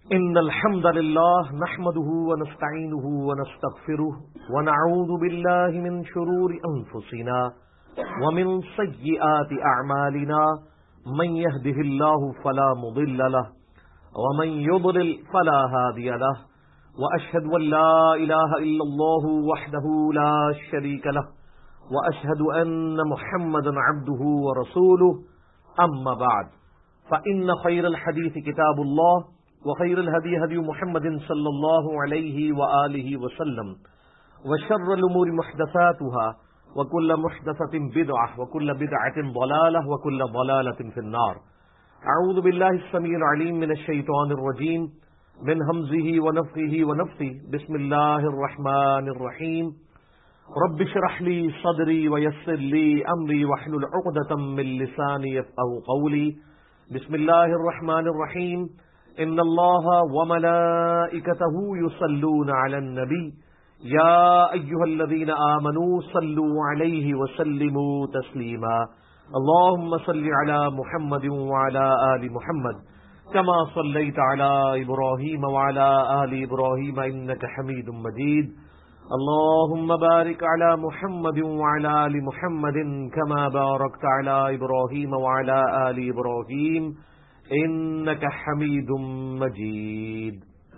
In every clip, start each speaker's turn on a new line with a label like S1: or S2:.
S1: إن الحمد لله نحمده ونستعينه ونستغفره ونعوذ بالله من شرور أنفسنا ومن سيئات أعمالنا من يهده الله فلا مضل له ومن يضلل فلا هادي له وأشهد أن لا إله إلا الله وحده لا شريك له وأشهد أن محمدا عبده ورسوله أما بعد فإن خير الحديث كتاب الله وخير الهدي هدي محمد صلى الله عليه وآله وسلم وشر الأمور محدثاتها وكل محدثة بدعة وكل بدعة ضلالة وكل ضلالة في النار. أعوذ بالله السميع العليم من الشيطان الرجيم من همزه ونفخه ونفثه. بسم الله الرحمن الرحيم. رب اشرح لي صدري ويسر لي أمري واحلل عقدة من لساني يفقهوا قولي. بسم الله الرحمن الرحيم. ان الله وملائكته يصلون على النبي يا ايها الذين آمنوا صلوا عليه وسلموا تسليما. اللهم صل على محمد وعلى آل محمد كما صليت على إبراهيم وعلى آل إبراهيم إنك حميد مجيد. اللهم بارك على محمد وعلى آل محمد كما باركت على إبراهيم وعلى آل إبراهيم إنك حميد مجيد.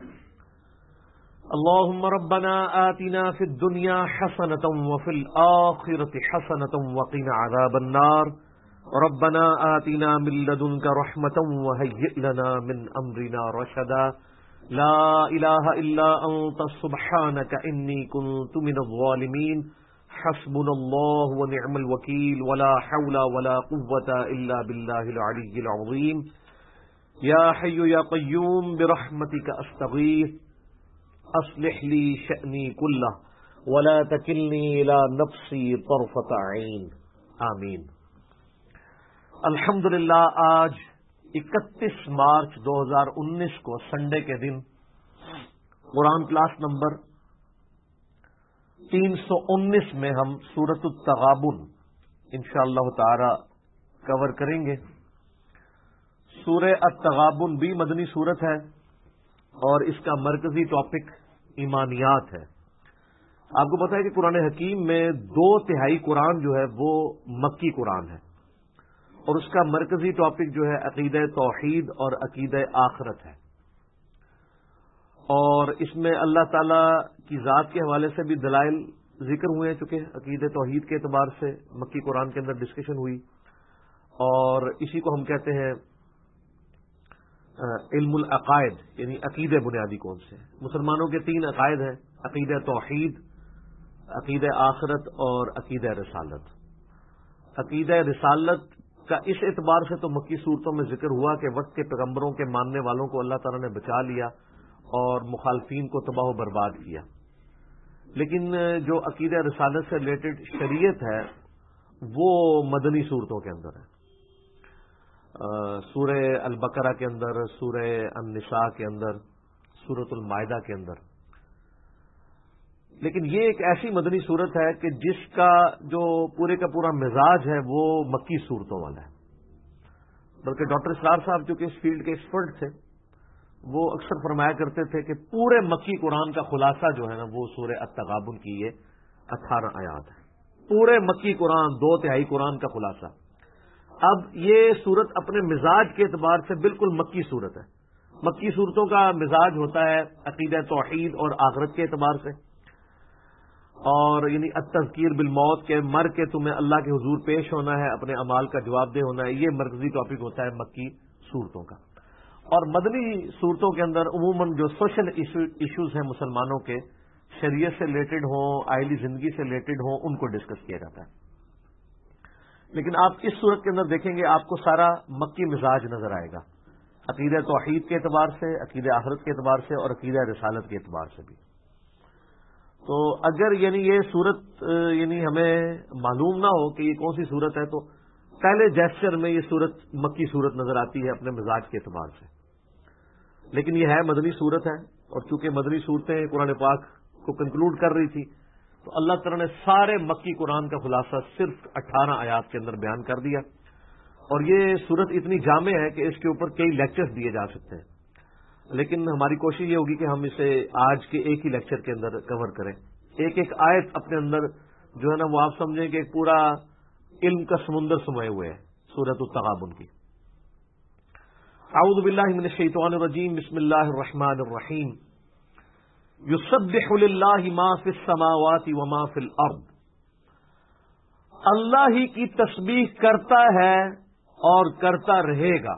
S1: اللهم ربنا آتنا في الدنيا حسنة وفي الآخرة حسنة وقنا عذاب النار. ربنا آتنا من لدنك رحمة وهيئ لنا من أمرنا رشدا. لا إله إلا أنت سبحانك إني كنت من الظالمين. حسبنا الله ونعم الوكيل ولا حول ولا قوة إلا بالله العلي العظيم. يا حي يا قيوم برحمتك أستغيث أصلح لي شأني كله ولا تكلني إلى نفسي طرفة عين. آمین. الحمدللہ آج 31 مارچ 2019 کو سنڈے کے دن قرآن کلاس نمبر 319 میں ہم سورۃ التغابن انشاءاللہ تعالی کور کریں گے. سورہ التغابن بھی مدنی سورت ہے اور اس کا مرکزی ٹاپک ایمانیات ہے. آپ کو پتا ہے کہ قرآن حکیم میں 2/3 قرآن جو ہے وہ مکی قرآن ہے اور اس کا مرکزی ٹاپک جو ہے عقیدہ توحید اور عقیدہ آخرت ہے. اور اس میں اللہ تعالی کی ذات کے حوالے سے بھی دلائل ذکر ہوئے ہیں، چونکہ عقیدہ توحید کے اعتبار سے مکی قرآن کے اندر ڈسکشن ہوئی. اور اسی کو ہم کہتے ہیں علم العقائد، یعنی عقیدہ بنیادی کون سے. مسلمانوں کے 3 عقائد ہیں: عقیدہ توحید، عقیدہ آخرت اور عقیدہ رسالت. عقیدہ رسالت کا اس اعتبار سے تو مکی صورتوں میں ذکر ہوا کہ وقت کے پیغمبروں کے ماننے والوں کو اللہ تعالیٰ نے بچا لیا اور مخالفین کو تباہ و برباد کیا. لیکن جو عقیدہ رسالت سے ریلیٹڈ شریعت ہے وہ مدنی صورتوں کے اندر ہے. سورہ البقرہ کے اندر، سورہ النساء کے اندر، سورۃ المائدہ کے اندر. لیکن یہ ایک ایسی مدنی صورت ہے کہ جس کا جو پورے کا پورا مزاج ہے وہ مکی صورتوں والا ہے. بلکہ ڈاکٹر اسرار صاحب جو کہ اس فیلڈ کے ایکسپرٹ تھے وہ اکثر فرمایا کرتے تھے کہ پورے مکی قرآن کا خلاصہ جو ہے نا وہ سورہ التغابن کی یہ 18 آیات ہے. پورے مکی قرآن 2/3 قرآن کا خلاصہ. اب یہ صورت اپنے مزاج کے اعتبار سے بالکل مکی صورت ہے. مکی صورتوں کا مزاج ہوتا ہے عقیدہ توحید اور آخرت کے اعتبار سے، اور یعنی التذکیر بالموت کے مر کے تمہیں اللہ کے حضور پیش ہونا ہے، اپنے اعمال کا جواب دہ ہونا ہے. یہ مرکزی ٹاپک ہوتا ہے مکی صورتوں کا. اور مدنی صورتوں کے اندر عموماً جو سوشل ایشوز ہیں مسلمانوں کے، شریعت سے ریلیٹڈ ہوں، آئلی زندگی سے ریلیٹڈ ہوں، ان کو ڈسکس کیا جاتا ہے. لیکن آپ اس صورت کے اندر دیکھیں گے آپ کو سارا مکی مزاج نظر آئے گا، عقیدہ توحید کے اعتبار سے، عقیدہ آخرت کے اعتبار سے اور عقیدہ رسالت کے اعتبار سے بھی. تو اگر یعنی یہ صورت یعنی ہمیں معلوم نہ ہو کہ یہ کون سی صورت ہے تو پہلے جیسچر میں یہ صورت مکی صورت نظر آتی ہے اپنے مزاج کے اعتبار سے. لیکن یہ ہے مدنی صورت ہے، اور چونکہ مدنی صورتیں قرآن پاک کو کنکلوڈ کر رہی تھی تو اللہ تعالیٰ نے سارے مکی قرآن کا خلاصہ صرف 18 آیات کے اندر بیان کر دیا. اور یہ صورت اتنی جامع ہے کہ اس کے اوپر کئی لیکچرز دیے جا سکتے ہیں. لیکن ہماری کوشش یہ ہوگی کہ ہم اسے آج کے ایک ہی لیکچر کے اندر کور کریں. ایک ایک آیت اپنے اندر جو ہے نا وہ آپ سمجھیں کہ ایک پورا علم کا سمندر سمائے ہوئے ہے سورۃ التغابن کی. اعوذ باللہ من الشیطان الرجیم. بسم اللہ الرحمن الرحیم. یسبح للہ ما فی السماوات وما فی الارض. اللہ ہی کی تسبیح کرتا ہے اور کرتا رہے گا.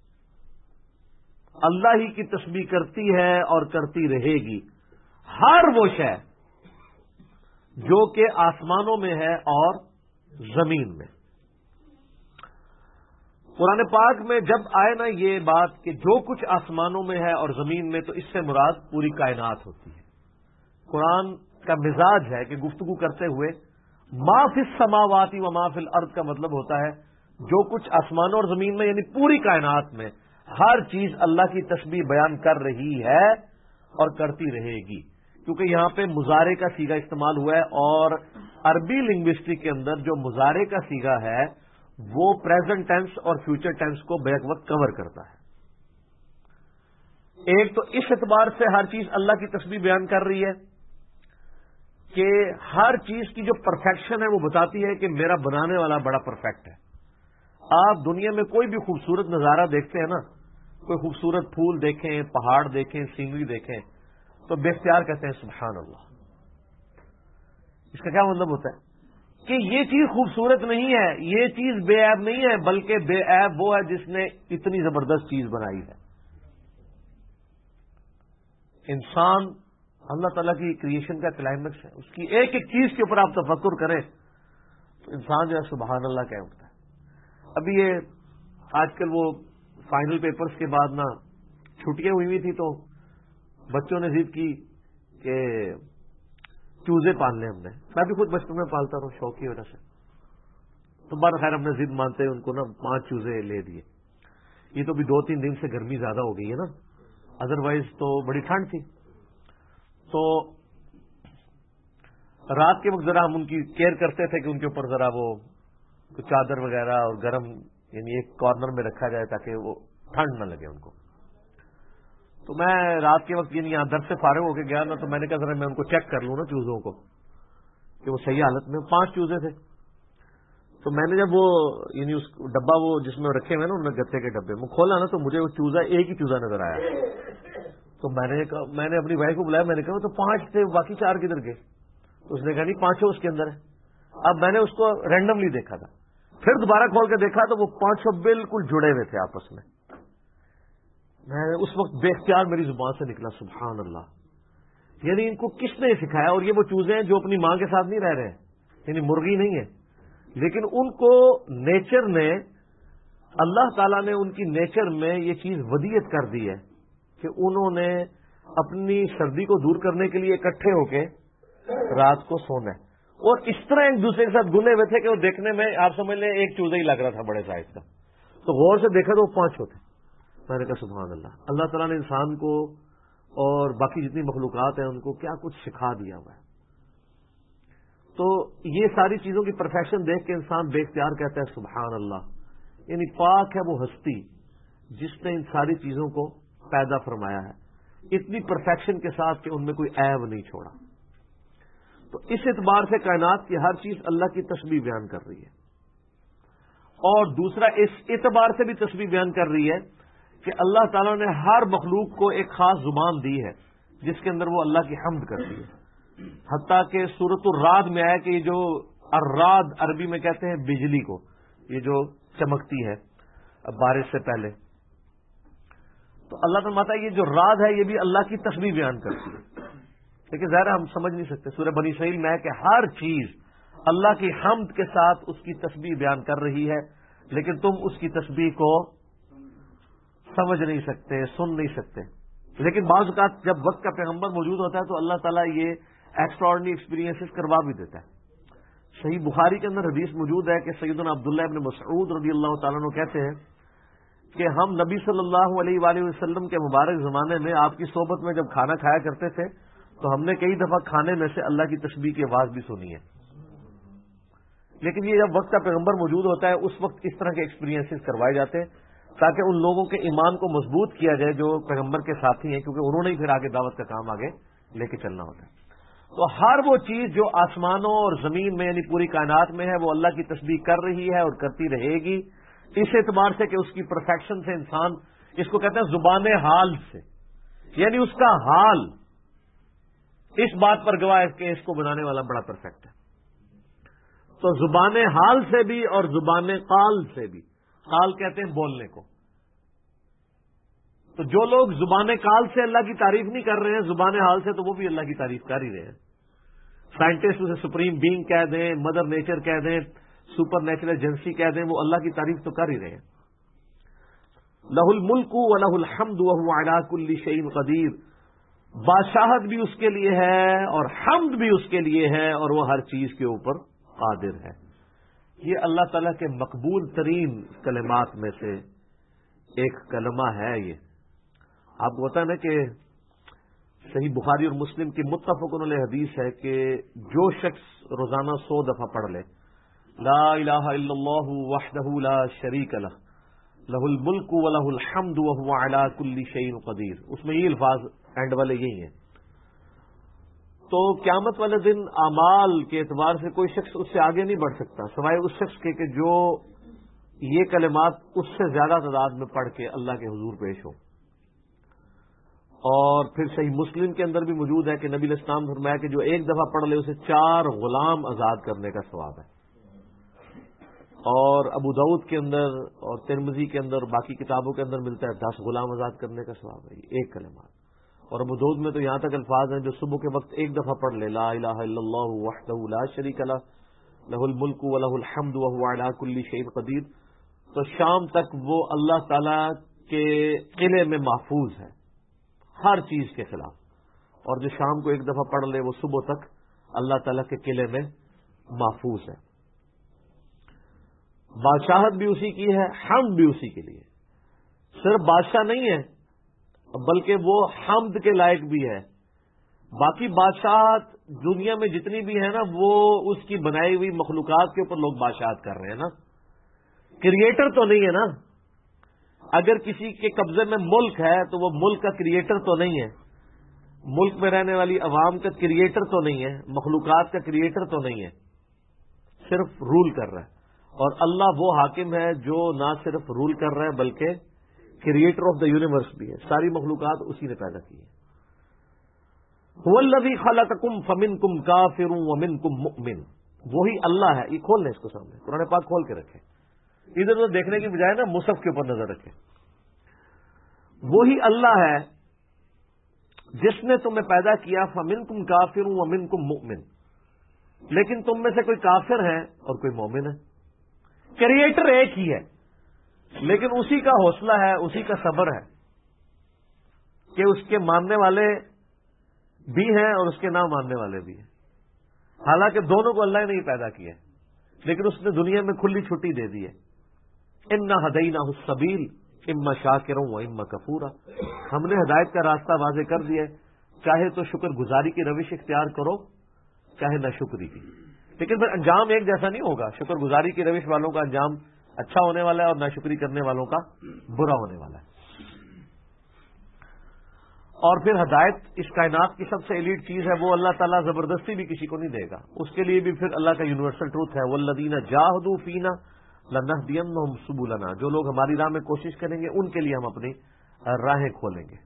S1: اللہ ہی کی تسبیح کرتی ہے اور کرتی رہے گی ہر وہ شے جو کہ آسمانوں میں ہے اور زمین میں. قرآن پاک میں جب آئے نا یہ بات کہ جو کچھ آسمانوں میں ہے اور زمین میں، تو اس سے مراد پوری کائنات ہوتی ہے. قرآن کا مزاج ہے کہ گفتگو کرتے ہوئے ما فی السماوات و ما فی الارض کا مطلب ہوتا ہے جو کچھ آسمانوں اور زمین میں، یعنی پوری کائنات میں ہر چیز اللہ کی تسبیح بیان کر رہی ہے اور کرتی رہے گی. کیونکہ یہاں پہ مضارع کا صیغہ استعمال ہوا ہے، اور عربی لنگوسٹک کے اندر جو مضارع کا صیغہ ہے وہ پریزنٹ ٹینس اور فیوچر ٹینس کو بیک وقت کور کرتا ہے. ایک تو اس اعتبار سے ہر چیز اللہ کی تسبیح بیان کر رہی ہے کہ ہر چیز کی جو پرفیکشن ہے وہ بتاتی ہے کہ میرا بنانے والا بڑا پرفیکٹ ہے. آپ دنیا میں کوئی بھی خوبصورت نظارہ دیکھتے ہیں نا، کوئی خوبصورت پھول دیکھیں، پہاڑ دیکھیں، سینری دیکھیں، تو بے اختیار کہتے ہیں سبحان اللہ. اس کا کیا مطلب ہوتا ہے کہ یہ چیز خوبصورت نہیں ہے، یہ چیز بے عیب نہیں ہے، بلکہ بے عیب وہ ہے جس نے اتنی زبردست چیز بنائی ہے. انسان اللہ تعالیٰ کی کریشن کا کلائمیکس ہے. اس کی ایک ایک چیز کے اوپر آپ تفکر کریں تو انسان جو ہے سبحان اللہ کہہ اٹھتا ہے. ابھی یہ آج کل وہ فائنل پیپرز کے بعد نا چھٹیاں ہوئی تھی تو بچوں نے ضد کی کہ چوزے پالنے ہم نے. میں بھی خود بچپن میں پالتا رہا شوق کی وجہ سے. تو بار خیر ہم نے ضد مانتے ان کو نا 5 چوزے لے دیے. یہ تو بھی 2-3 دن سے گرمی زیادہ ہو گئی ہے نا، ادروائز تو بڑی ٹھنڈ تھی. تو رات کے وقت ذرا ہم ان کی کیئر کرتے تھے کہ ان کے اوپر ذرا وہ چادر وغیرہ اور گرم یعنی ایک کارنر میں رکھا جائے تاکہ وہ ٹھنڈ نہ لگے ان کو. تو میں رات کے وقت یعنی یہاں در سے فارغ ہو کے گیا نا، تو میں نے کہا ذرا میں ان کو چیک کر لوں نا چوزوں کو کہ وہ صحیح حالت میں. 5 چوزے تھے. تو میں نے جب وہ یعنی اس ڈبہ وہ جس میں رکھے ہوئے نا انہوں نے گتے کے ڈبے میں کھولا نا، تو مجھے وہ چوزا ایک ہی چوزا نظر آیا. تو میں نے اپنی بھائی کو بلایا، میں نے کہا تو 5 تھے، باقی 4 کدھر گئے؟ تو اس نے کہا نہیں 5 اس کے اندر ہے. اب میں نے اس کو رینڈملی دیکھا تھا، پھر دوبارہ کھول کے دیکھا تو وہ 5 بالکل جڑے ہوئے تھے آپس میں. میں نے اس وقت بے اختیار میری زبان سے نکلا سبحان اللہ. یعنی ان کو کس نے سکھایا؟ اور یہ وہ چوزے ہیں جو اپنی ماں کے ساتھ نہیں رہ رہے ہیں، یعنی مرغی نہیں ہے، لیکن ان کو نیچر نے، اللہ تعالیٰ نے ان کی نیچر میں یہ چیز ودیت کر دی ہے کہ انہوں نے اپنی سردی کو دور کرنے کے لیے اکٹھے ہو کے رات کو سونا ہے. اور اس طرح ایک دوسرے کے ساتھ گنے ہوئے تھے کہ وہ دیکھنے میں آپ سمجھ لیں ایک چوزا ہی لگ رہا تھا بڑے سائز کا. تو غور سے دیکھا تو وہ 5 ہوتے. میں نے کہا سبحان اللہ. اللہ تعالیٰ نے انسان کو اور باقی جتنی مخلوقات ہیں ان کو کیا کچھ سکھا دیا ہوا ہے. تو یہ ساری چیزوں کی پرفیکشن دیکھ کے انسان بے اختیار کہتا ہے سبحان اللہ. یعنی پاک ہے وہ ہستی جس نے ان ساری چیزوں کو پیدا فرمایا ہے اتنی پرفیکشن کے ساتھ کہ ان میں کوئی عیب نہیں چھوڑا. تو اس اعتبار سے کائنات کی ہر چیز اللہ کی تسبیح بیان کر رہی ہے. اور دوسرا اس اعتبار سے بھی تسبیح بیان کر رہی ہے کہ اللہ تعالیٰ نے ہر مخلوق کو ایک خاص زبان دی ہے جس کے اندر وہ اللہ کی حمد کرتی ہے. حتیٰ کہ سورۃ الرعد میں آیا کہ یہ جو الرعد عربی میں کہتے ہیں بجلی کو، یہ جو چمکتی ہے بارش سے پہلے، تو اللہ تعالیٰ فرماتا ہے یہ جو رعد ہے یہ بھی اللہ کی تسبیح بیان کرتی ہے. لیکن ظاہر ہم سمجھ نہیں سکتے. سورہ بنی اسرائیل میں ہے کہ ہر چیز اللہ کی حمد کے ساتھ اس کی تسبیح بیان کر رہی ہے، لیکن تم اس کی تسبیح کو سمجھ نہیں سکتے، سن نہیں سکتے. لیکن بعض اوقات جب وقت کا پیغمبر موجود ہوتا ہے تو اللہ تعالیٰ یہ ایکسٹراڈنری ایکسپیرینسز کروا بھی دیتا ہے. صحیح بخاری کے اندر حدیث موجود ہے کہ سیدنا عبداللہ ابن مسعود رضی اللہ تعالیٰ عنہ کہتے ہیں کہ ہم نبی صلی اللہ علیہ وآلہ وسلم کے مبارک زمانے میں آپ کی صحبت میں جب کھانا کھایا کرتے تھے تو ہم نے کئی دفعہ کھانے میں سے اللہ کی تسبیح کی آواز بھی سنی ہے. لیکن یہ جب وقت کا پیغمبر موجود ہوتا ہے اس وقت اس طرح کے ایکسپیرینسز کروائے جاتے ہیں. تاکہ ان لوگوں کے ایمان کو مضبوط کیا جائے جو پیغمبر کے ساتھی ہیں، کیونکہ انہوں نے ہی پھر آگے دعوت کا کام آگے لے کے چلنا ہوتا ہے۔ تو ہر وہ چیز جو آسمانوں اور زمین میں یعنی پوری کائنات میں ہے وہ اللہ کی تسبیح کر رہی ہے اور کرتی رہے گی، اس اعتبار سے کہ اس کی پرفیکشن سے انسان اس کو کہتے ہیں زبان حال سے، یعنی اس کا حال اس بات پر گواہ ہے کہ اس کو بنانے والا بڑا پرفیکٹ ہے۔ تو زبان حال سے بھی اور زبان قال سے بھی، قال کہتے ہیں بولنے کو، تو جو لوگ زبان قال سے اللہ کی تعریف نہیں کر رہے ہیں زبان حال سے، تو وہ بھی اللہ کی تعریف کر ہی رہے ہیں۔ سائنٹسٹ اسے سپریم بینگ کہہ دیں، مدر نیچر کہہ دیں، سپر نیچرل ایجنسی کہہ دیں، وہ اللہ کی تعریف تو کر ہی رہے ہیں۔ لہ الملک ولہ الحمد وہو علی کل شیء قدیر، بادشاہت بھی اس کے لیے ہے اور حمد بھی اس کے لیے ہے اور وہ ہر چیز کے اوپر قادر ہے۔ یہ اللہ تعالیٰ کے مقبول ترین کلمات میں سے ایک کلمہ ہے۔ یہ آپ کو پتا ہے نا کہ صحیح بخاری اور مسلم کی متفق علیہ حدیث ہے کہ جو شخص روزانہ 100 دفعہ پڑھ لے لا الہ الا اللہ وحدہ لا شریک لہ لہ الملک ولہ الحمد وہو علی کل شیء قدیر، اس میں یہ الفاظ اینڈ والے یہی ہیں، تو قیامت والے دن اعمال کے اعتبار سے کوئی شخص اس سے آگے نہیں بڑھ سکتا سوائے اس شخص کے کہ جو یہ کلمات اس سے زیادہ تعداد میں پڑھ کے اللہ کے حضور پیش ہو۔ اور پھر صحیح مسلم کے اندر بھی موجود ہے کہ نبی علیہ السلام نے فرمایا کہ جو ایک دفعہ پڑھ لے اسے 4 غلام آزاد کرنے کا ثواب ہے۔ اور ابو داؤد کے اندر اور ترمذی کے اندر اور باقی کتابوں کے اندر ملتا ہے 10 غلام آزاد کرنے کا ثواب ہے، یہ ایک کلمات۔ اور ابو داؤد میں تو یہاں تک الفاظ ہیں جو صبح کے وقت ایک دفعہ پڑھ لے لا الہ الا اللہ وحدہ لا شریک لہ لہ الملک ولہ الحمد وہو علی کل شیء قدیر، تو شام تک وہ اللہ تعالی کے قلعے میں محفوظ ہے ہر چیز کے خلاف، اور جو شام کو ایک دفعہ پڑھ لے وہ صبح تک اللہ تعالیٰ کے قلعے میں محفوظ ہے۔ بادشاہت بھی اسی کی ہے، حمد بھی اسی کے لیے، صرف بادشاہ نہیں ہے بلکہ وہ حمد کے لائق بھی ہے۔ باقی بادشاہت دنیا میں جتنی بھی ہے نا وہ اس کی بنائی ہوئی مخلوقات کے اوپر لوگ بادشاہت کر رہے ہیں نا، کریٹر تو نہیں ہے نا۔ اگر کسی کے قبضے میں ملک ہے تو وہ ملک کا کریٹر تو نہیں ہے، ملک میں رہنے والی عوام کا کریٹر تو نہیں ہے، مخلوقات کا کریٹر تو نہیں ہے، صرف رول کر رہا ہے۔ اور اللہ وہ حاکم ہے جو نہ صرف رول کر رہا ہے بلکہ کریٹر آف دا یونیورس بھی ہے، ساری مخلوقات اسی نے پیدا کی ہے۔ هو الذی خلقکم فمنکم کافر ومنکم مؤمن، وہی اللہ ہے۔ یہ کھول لیں اس کو سامنے، قرآن پاک کھول کے رکھیں، ادھر ادھر دیکھنے کی بجائے نا مصحف کے اوپر نظر رکھیں۔ وہی اللہ ہے جس نے تمہیں پیدا کیا، فمنکم کافر ومنکم مؤمن، لیکن تم میں سے کوئی کافر ہے اور کوئی مومن ہے۔ کریٹر ایک ہی ہے لیکن اسی کا حوصلہ ہے، اسی کا صبر ہے کہ اس کے ماننے والے بھی ہیں اور اس کے نہ ماننے والے بھی ہیں۔ حالانکہ دونوں کو اللہ نے ہی پیدا کیا ہے، لیکن اس نے دنیا میں کھلی چھٹی دے دی ہے۔ انا ہدیناہ السبیل اما شاکرا و اما کفورا، ہم نے ہدایت کا راستہ واضح کر دیا ہے، چاہے تو شکر گزاری کی روش اختیار کرو چاہے نہ شکری کی، لیکن پھر انجام ایک جیسا نہیں ہوگا۔ شکر گزاری کی روش والوں کا انجام اچھا ہونے والا ہے اور ناشکری کرنے والوں کا برا ہونے والا ہے۔ اور پھر ہدایت اس کائنات کی سب سے ایلیٹ چیز ہے، وہ اللہ تعالیٰ زبردستی بھی کسی کو نہیں دے گا، اس کے لیے بھی پھر اللہ کا یونیورسل ٹروتھ ہے، والذین جاہدوا فینا لنہدینہم سبلنا، جو لوگ ہماری راہ میں کوشش کریں گے ان کے لیے ہم اپنی راہیں کھولیں گے۔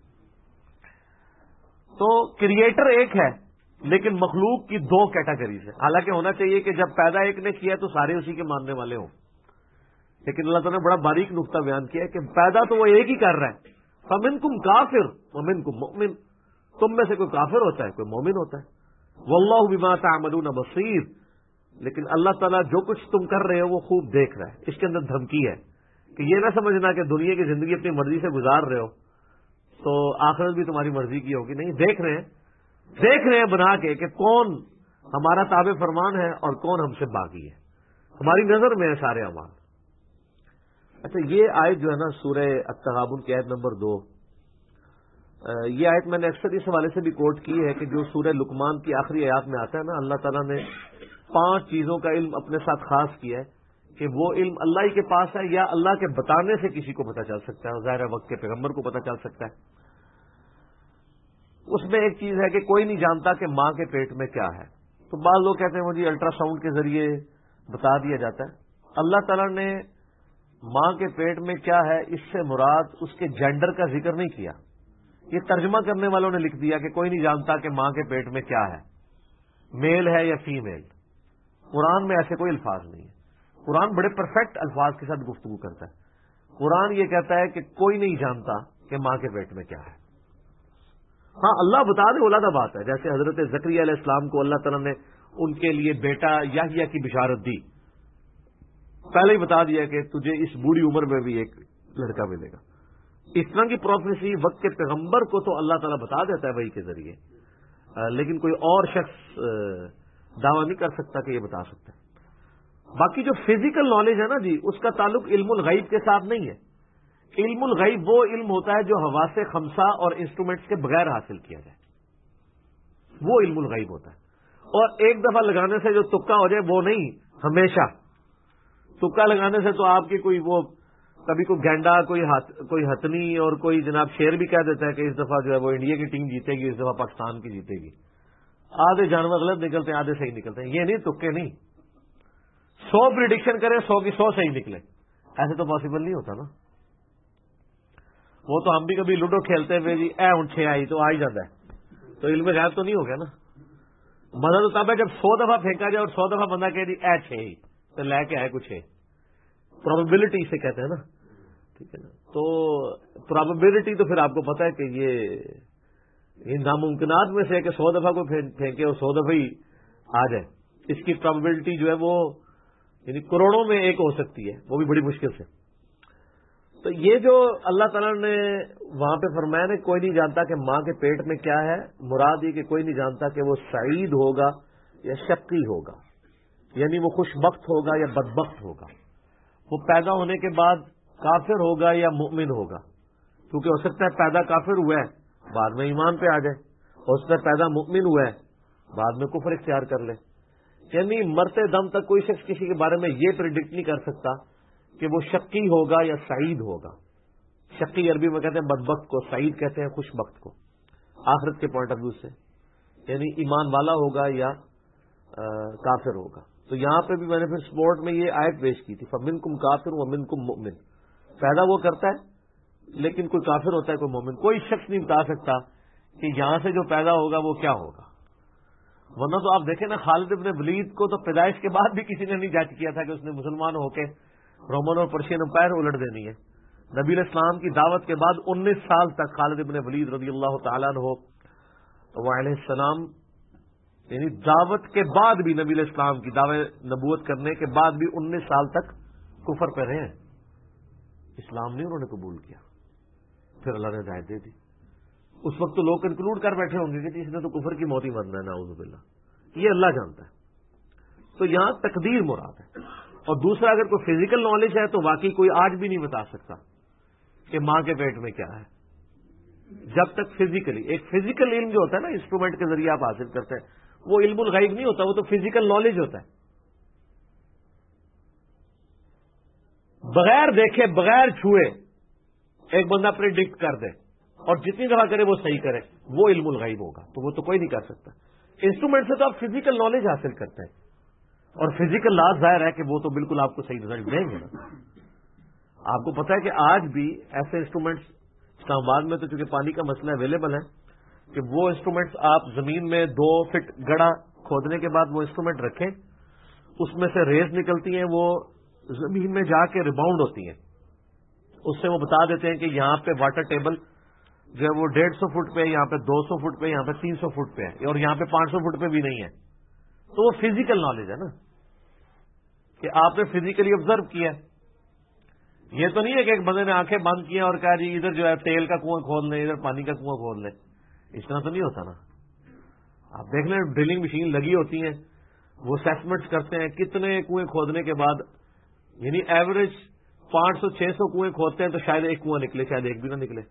S1: تو کریٹر ایک ہے لیکن مخلوق کی 2 کیٹیگریز ہیں، حالانکہ ہونا چاہیے کہ جب پیدا ایک نے کیا تو سارے اسی کے ماننے والے ہوں، لیکن اللہ تعالیٰ نے بڑا باریک نقطہ بیان کیا ہے کہ پیدا تو وہ ایک ہی کر رہا ہے۔ فمنکم کافر ومنکم مؤمن، تم میں سے کوئی کافر ہوتا ہے کوئی مومن ہوتا ہے۔ واللہ بما تعملون بصیر، لیکن اللہ تعالیٰ جو کچھ تم کر رہے ہو وہ خوب دیکھ رہا ہے۔ اس کے اندر دھمکی ہے کہ یہ نہ سمجھنا کہ دنیا کی زندگی اپنی مرضی سے گزار رہے ہو تو آخرت بھی تمہاری مرضی کی ہوگی، نہیں، دیکھ رہے ہیں بنا کے کہ کون ہمارا تابع فرمان ہے اور کون ہم سے باقی ہے، ہماری نظر میں ہے سارے اعمال۔ اچھا، یہ آیت جو ہے نا سورہ التغابن کی آیت نمبر 2، یہ آیت میں نے اکثر اس حوالے سے بھی کوٹ کی ہے کہ جو سورہ لقمان کی آخری آیات میں آتا ہے نا، اللہ تعالیٰ نے 5 چیزوں کا علم اپنے ساتھ خاص کیا ہے کہ وہ علم اللہ ہی کے پاس ہے یا اللہ کے بتانے سے کسی کو پتہ چل سکتا ہے، ظاہر وقت کے پیغمبر کو پتہ چل سکتا ہے۔ اس میں ایک چیز ہے کہ کوئی نہیں جانتا کہ ماں کے پیٹ میں کیا ہے، تو بعض لوگ کہتے ہیں وہ جی الٹرا ساؤنڈ کے ذریعے بتا دیا جاتا ہے۔ اللہ تعالیٰ نے ماں کے پیٹ میں کیا ہے اس سے مراد اس کے جینڈر کا ذکر نہیں کیا، یہ ترجمہ کرنے والوں نے لکھ دیا کہ کوئی نہیں جانتا کہ ماں کے پیٹ میں کیا ہے، میل ہے یا فیمیل۔ قرآن میں ایسے کوئی الفاظ نہیں ہے، قرآن بڑے پرفیکٹ الفاظ کے ساتھ گفتگو کرتا ہے۔ قرآن یہ کہتا ہے کہ کوئی نہیں جانتا کہ ماں کے پیٹ میں کیا ہے۔ ہاں اللہ بتا دے علیحدہ بات ہے، جیسے حضرت زکریا علیہ السلام کو اللہ تعالیٰ نے ان کے لیے بیٹا یحییٰ کی بشارت دی، پہلے ہی بتا دیا کہ تجھے اس بوڑھی عمر میں بھی ایک لڑکا ملے گا۔ اس طرح کی پروفیسی وقت کے پیغمبر کو تو اللہ تعالیٰ بتا دیتا ہے وحی کے ذریعے، لیکن کوئی اور شخص دعویٰ نہیں کر سکتا کہ یہ بتا سکتا ہے۔ باقی جو فزیکل نالج ہے نا جی، اس کا تعلق علم الغیب کے ساتھ نہیں ہے۔ علم الغیب وہ علم ہوتا ہے جو حواس خمسہ اور انسٹرومنٹس کے بغیر حاصل کیا جائے، وہ علم الغیب ہوتا ہے۔ اور ایک دفعہ لگانے سے جو تکا ہو جائے وہ نہیں، ہمیشہ تکا لگانے سے تو آپ کی کوئی وہ کبھی کوئی گینڈا کوئی ہتنی اور کوئی جناب شیر بھی کہہ دیتا ہے کہ اس دفعہ جو ہے وہ انڈیا کی ٹیم جیتے گی، اس دفعہ پاکستان کی جیتے گی۔ آدھے جانور غلط نکلتے ہیں، آدھے صحیح نکلتے ہیں، یہ نہیں تکے نہیں۔ 100 پریڈکشن کریں 100 کی 100 صحیح نکلے، ایسے تو پاسبل نہیں ہوتا نا۔ وہ تو ہم بھی کبھی لوڈو کھیلتے ہوئے جی اے ہوں 6 آئی تو آ ہی جاتا ہے، تو علم غیب تو نہیں ہو گیا نا۔ مزہ تو تب ہے جب 100 دفعہ پھینکا جائے اور 100 دفعہ بندہ کہے جی اے 6 ہی تو لے کے آئے کچھ ہے، پروبیبلٹی سے کہتے ہیں نا، ٹھیک ہے نا۔ تو پروبیبلٹی تو پھر آپ کو پتا ہے کہ یہ ناممکنات میں سے کہ 100 دفعہ کو پھینکے اور 100 دفعہ ہی آ جائے، اس کی پروبیبلٹی جو ہے وہ یعنی کروڑوں میں ایک ہو سکتی ہے، وہ بھی بڑی مشکل سے۔ تو یہ جو اللہ تعالیٰ نے وہاں پہ فرمایا نے کوئی نہیں جانتا کہ ماں کے پیٹ میں کیا ہے، مراد یہ کہ کوئی نہیں جانتا کہ وہ سعید ہوگا یا شقی ہوگا، یعنی وہ خوش بخت ہوگا یا بدبخت ہوگا، وہ پیدا ہونے کے بعد کافر ہوگا یا مومن ہوگا، کیونکہ ہو سکتا ہے پیدا کافر ہوا ہے بعد میں ایمان پہ آ جائے، ہو سکتا ہے پیدا مومن ہوا ہے بعد میں کفر اختیار کر لے۔ یعنی مرتے دم تک کوئی شخص کسی کے بارے میں یہ پریڈکٹ نہیں کر سکتا کہ وہ شقی ہوگا یا سعید ہوگا۔ شقی عربی میں کہتے ہیں بدبخت کو، سعید کہتے ہیں خوش بخت کو، آخرت کے پوائنٹ آف ویو سے، یعنی ایمان والا ہوگا یا کافر ہوگا۔ تو یہاں پہ بھی میں نے پھر سپورٹ میں یہ آیت پیش کی تھی، فَمِنْكُمْ كَافِرٌ وَمِنْكُمْ مُؤْمِنٌ، پیدا وہ کرتا ہے لیکن کوئی کافر ہوتا ہے کوئی مومن، کوئی شخص نہیں بتا سکتا کہ یہاں سے جو پیدا ہوگا وہ کیا ہوگا۔ ورنہ تو آپ دیکھیں نا خالد ابن ولید کو تو پیدائش کے بعد بھی کسی نے نہیں جج کیا تھا کہ اس نے مسلمان ہو کے رومن اور پرشین امپائر الٹ دینی ہے۔ نبی علیہ السلام کی دعوت کے بعد 19 سال تک خالد ابن ولید رضی اللہ تعالیٰ عنہ علیہ السلام، یعنی دعوت کے بعد بھی نبی علیہ السلام کی دعوت نبوت کرنے کے بعد بھی 19 سال تک کفر پہ رہے ہیں، اسلام نہیں انہوں نے قبول کیا، پھر اللہ نے ہدایت دے دی۔ اس وقت تو لوگ کنکلوڈ کر بیٹھے ہوں گے کہ اس نے تو کفر کی موت ہی مرنا ہے، نعوذ باللہ، یہ اللہ جانتا ہے۔ تو یہاں تقدیر مراد ہے۔ اور دوسرا اگر کوئی فزیکل نالج ہے تو واقعی کوئی آج بھی نہیں بتا سکتا کہ ماں کے پیٹ میں کیا ہے، جب تک فزیکلی ایک فزیکل علم جو ہوتا ہے نا انسٹرومنٹ کے ذریعے آپ حاصل کرتے ہیں وہ علم الغیب نہیں ہوتا، وہ تو فزیکل نالج ہوتا ہے۔ بغیر دیکھے بغیر چھوئے ایک بندہ پریڈکٹ کر دے اور جتنی دفعہ کرے وہ صحیح کرے، وہ علم الغیب ہوگا، تو وہ تو کوئی نہیں کر سکتا۔ انسٹرومنٹ سے تو آپ فزیکل نالج حاصل کرتے ہیں، اور فزیکل لا ظاہر ہے کہ وہ تو بالکل آپ کو صحیح رزلٹ دیں گے نا۔ آپ کو پتا ہے کہ آج بھی ایسے انسٹرومنٹس اسلام آباد میں تو چونکہ پانی کا مسئلہ اویلیبل ہے کہ وہ انسٹرومنٹس آپ زمین میں 2 فٹ گڑا کھودنے کے بعد وہ انسٹرومنٹ رکھیں، اس میں سے ریز نکلتی ہیں، وہ زمین میں جا کے ریباؤنڈ ہوتی ہیں، اس سے وہ بتا دیتے ہیں کہ یہاں پہ واٹر ٹیبل جو ہے وہ 150 فٹ پہ، یہاں پہ 200 فٹ پہ، یہاں پہ 300 فٹ پہ ہے، اور یہاں پہ 500 فٹ پہ بھی نہیں ہے۔ تو وہ فزیکل نالج ہے نا کہ آپ نے فزیکلی آبزرو کیا۔ یہ تو نہیں ہے کہ ایک بندے نے آنکھیں بند کی اور کہا جی ادھر جو ہے تیل کا کنواں کھود لیں، ادھر پانی کا کنواں کھود لیں، اس طرح تو نہیں ہوتا نا۔ آپ دیکھ لیں ڈرلنگ مشین لگی ہوتی ہیں، وہ اسیسمنٹس کرتے ہیں کتنے کنویں کھودنے کے بعد، یعنی ایوریج 500-600 کنویں کھودتے ہیں تو شاید ایک کنواں نکلے، شاید ایک بھی نہ نکلے۔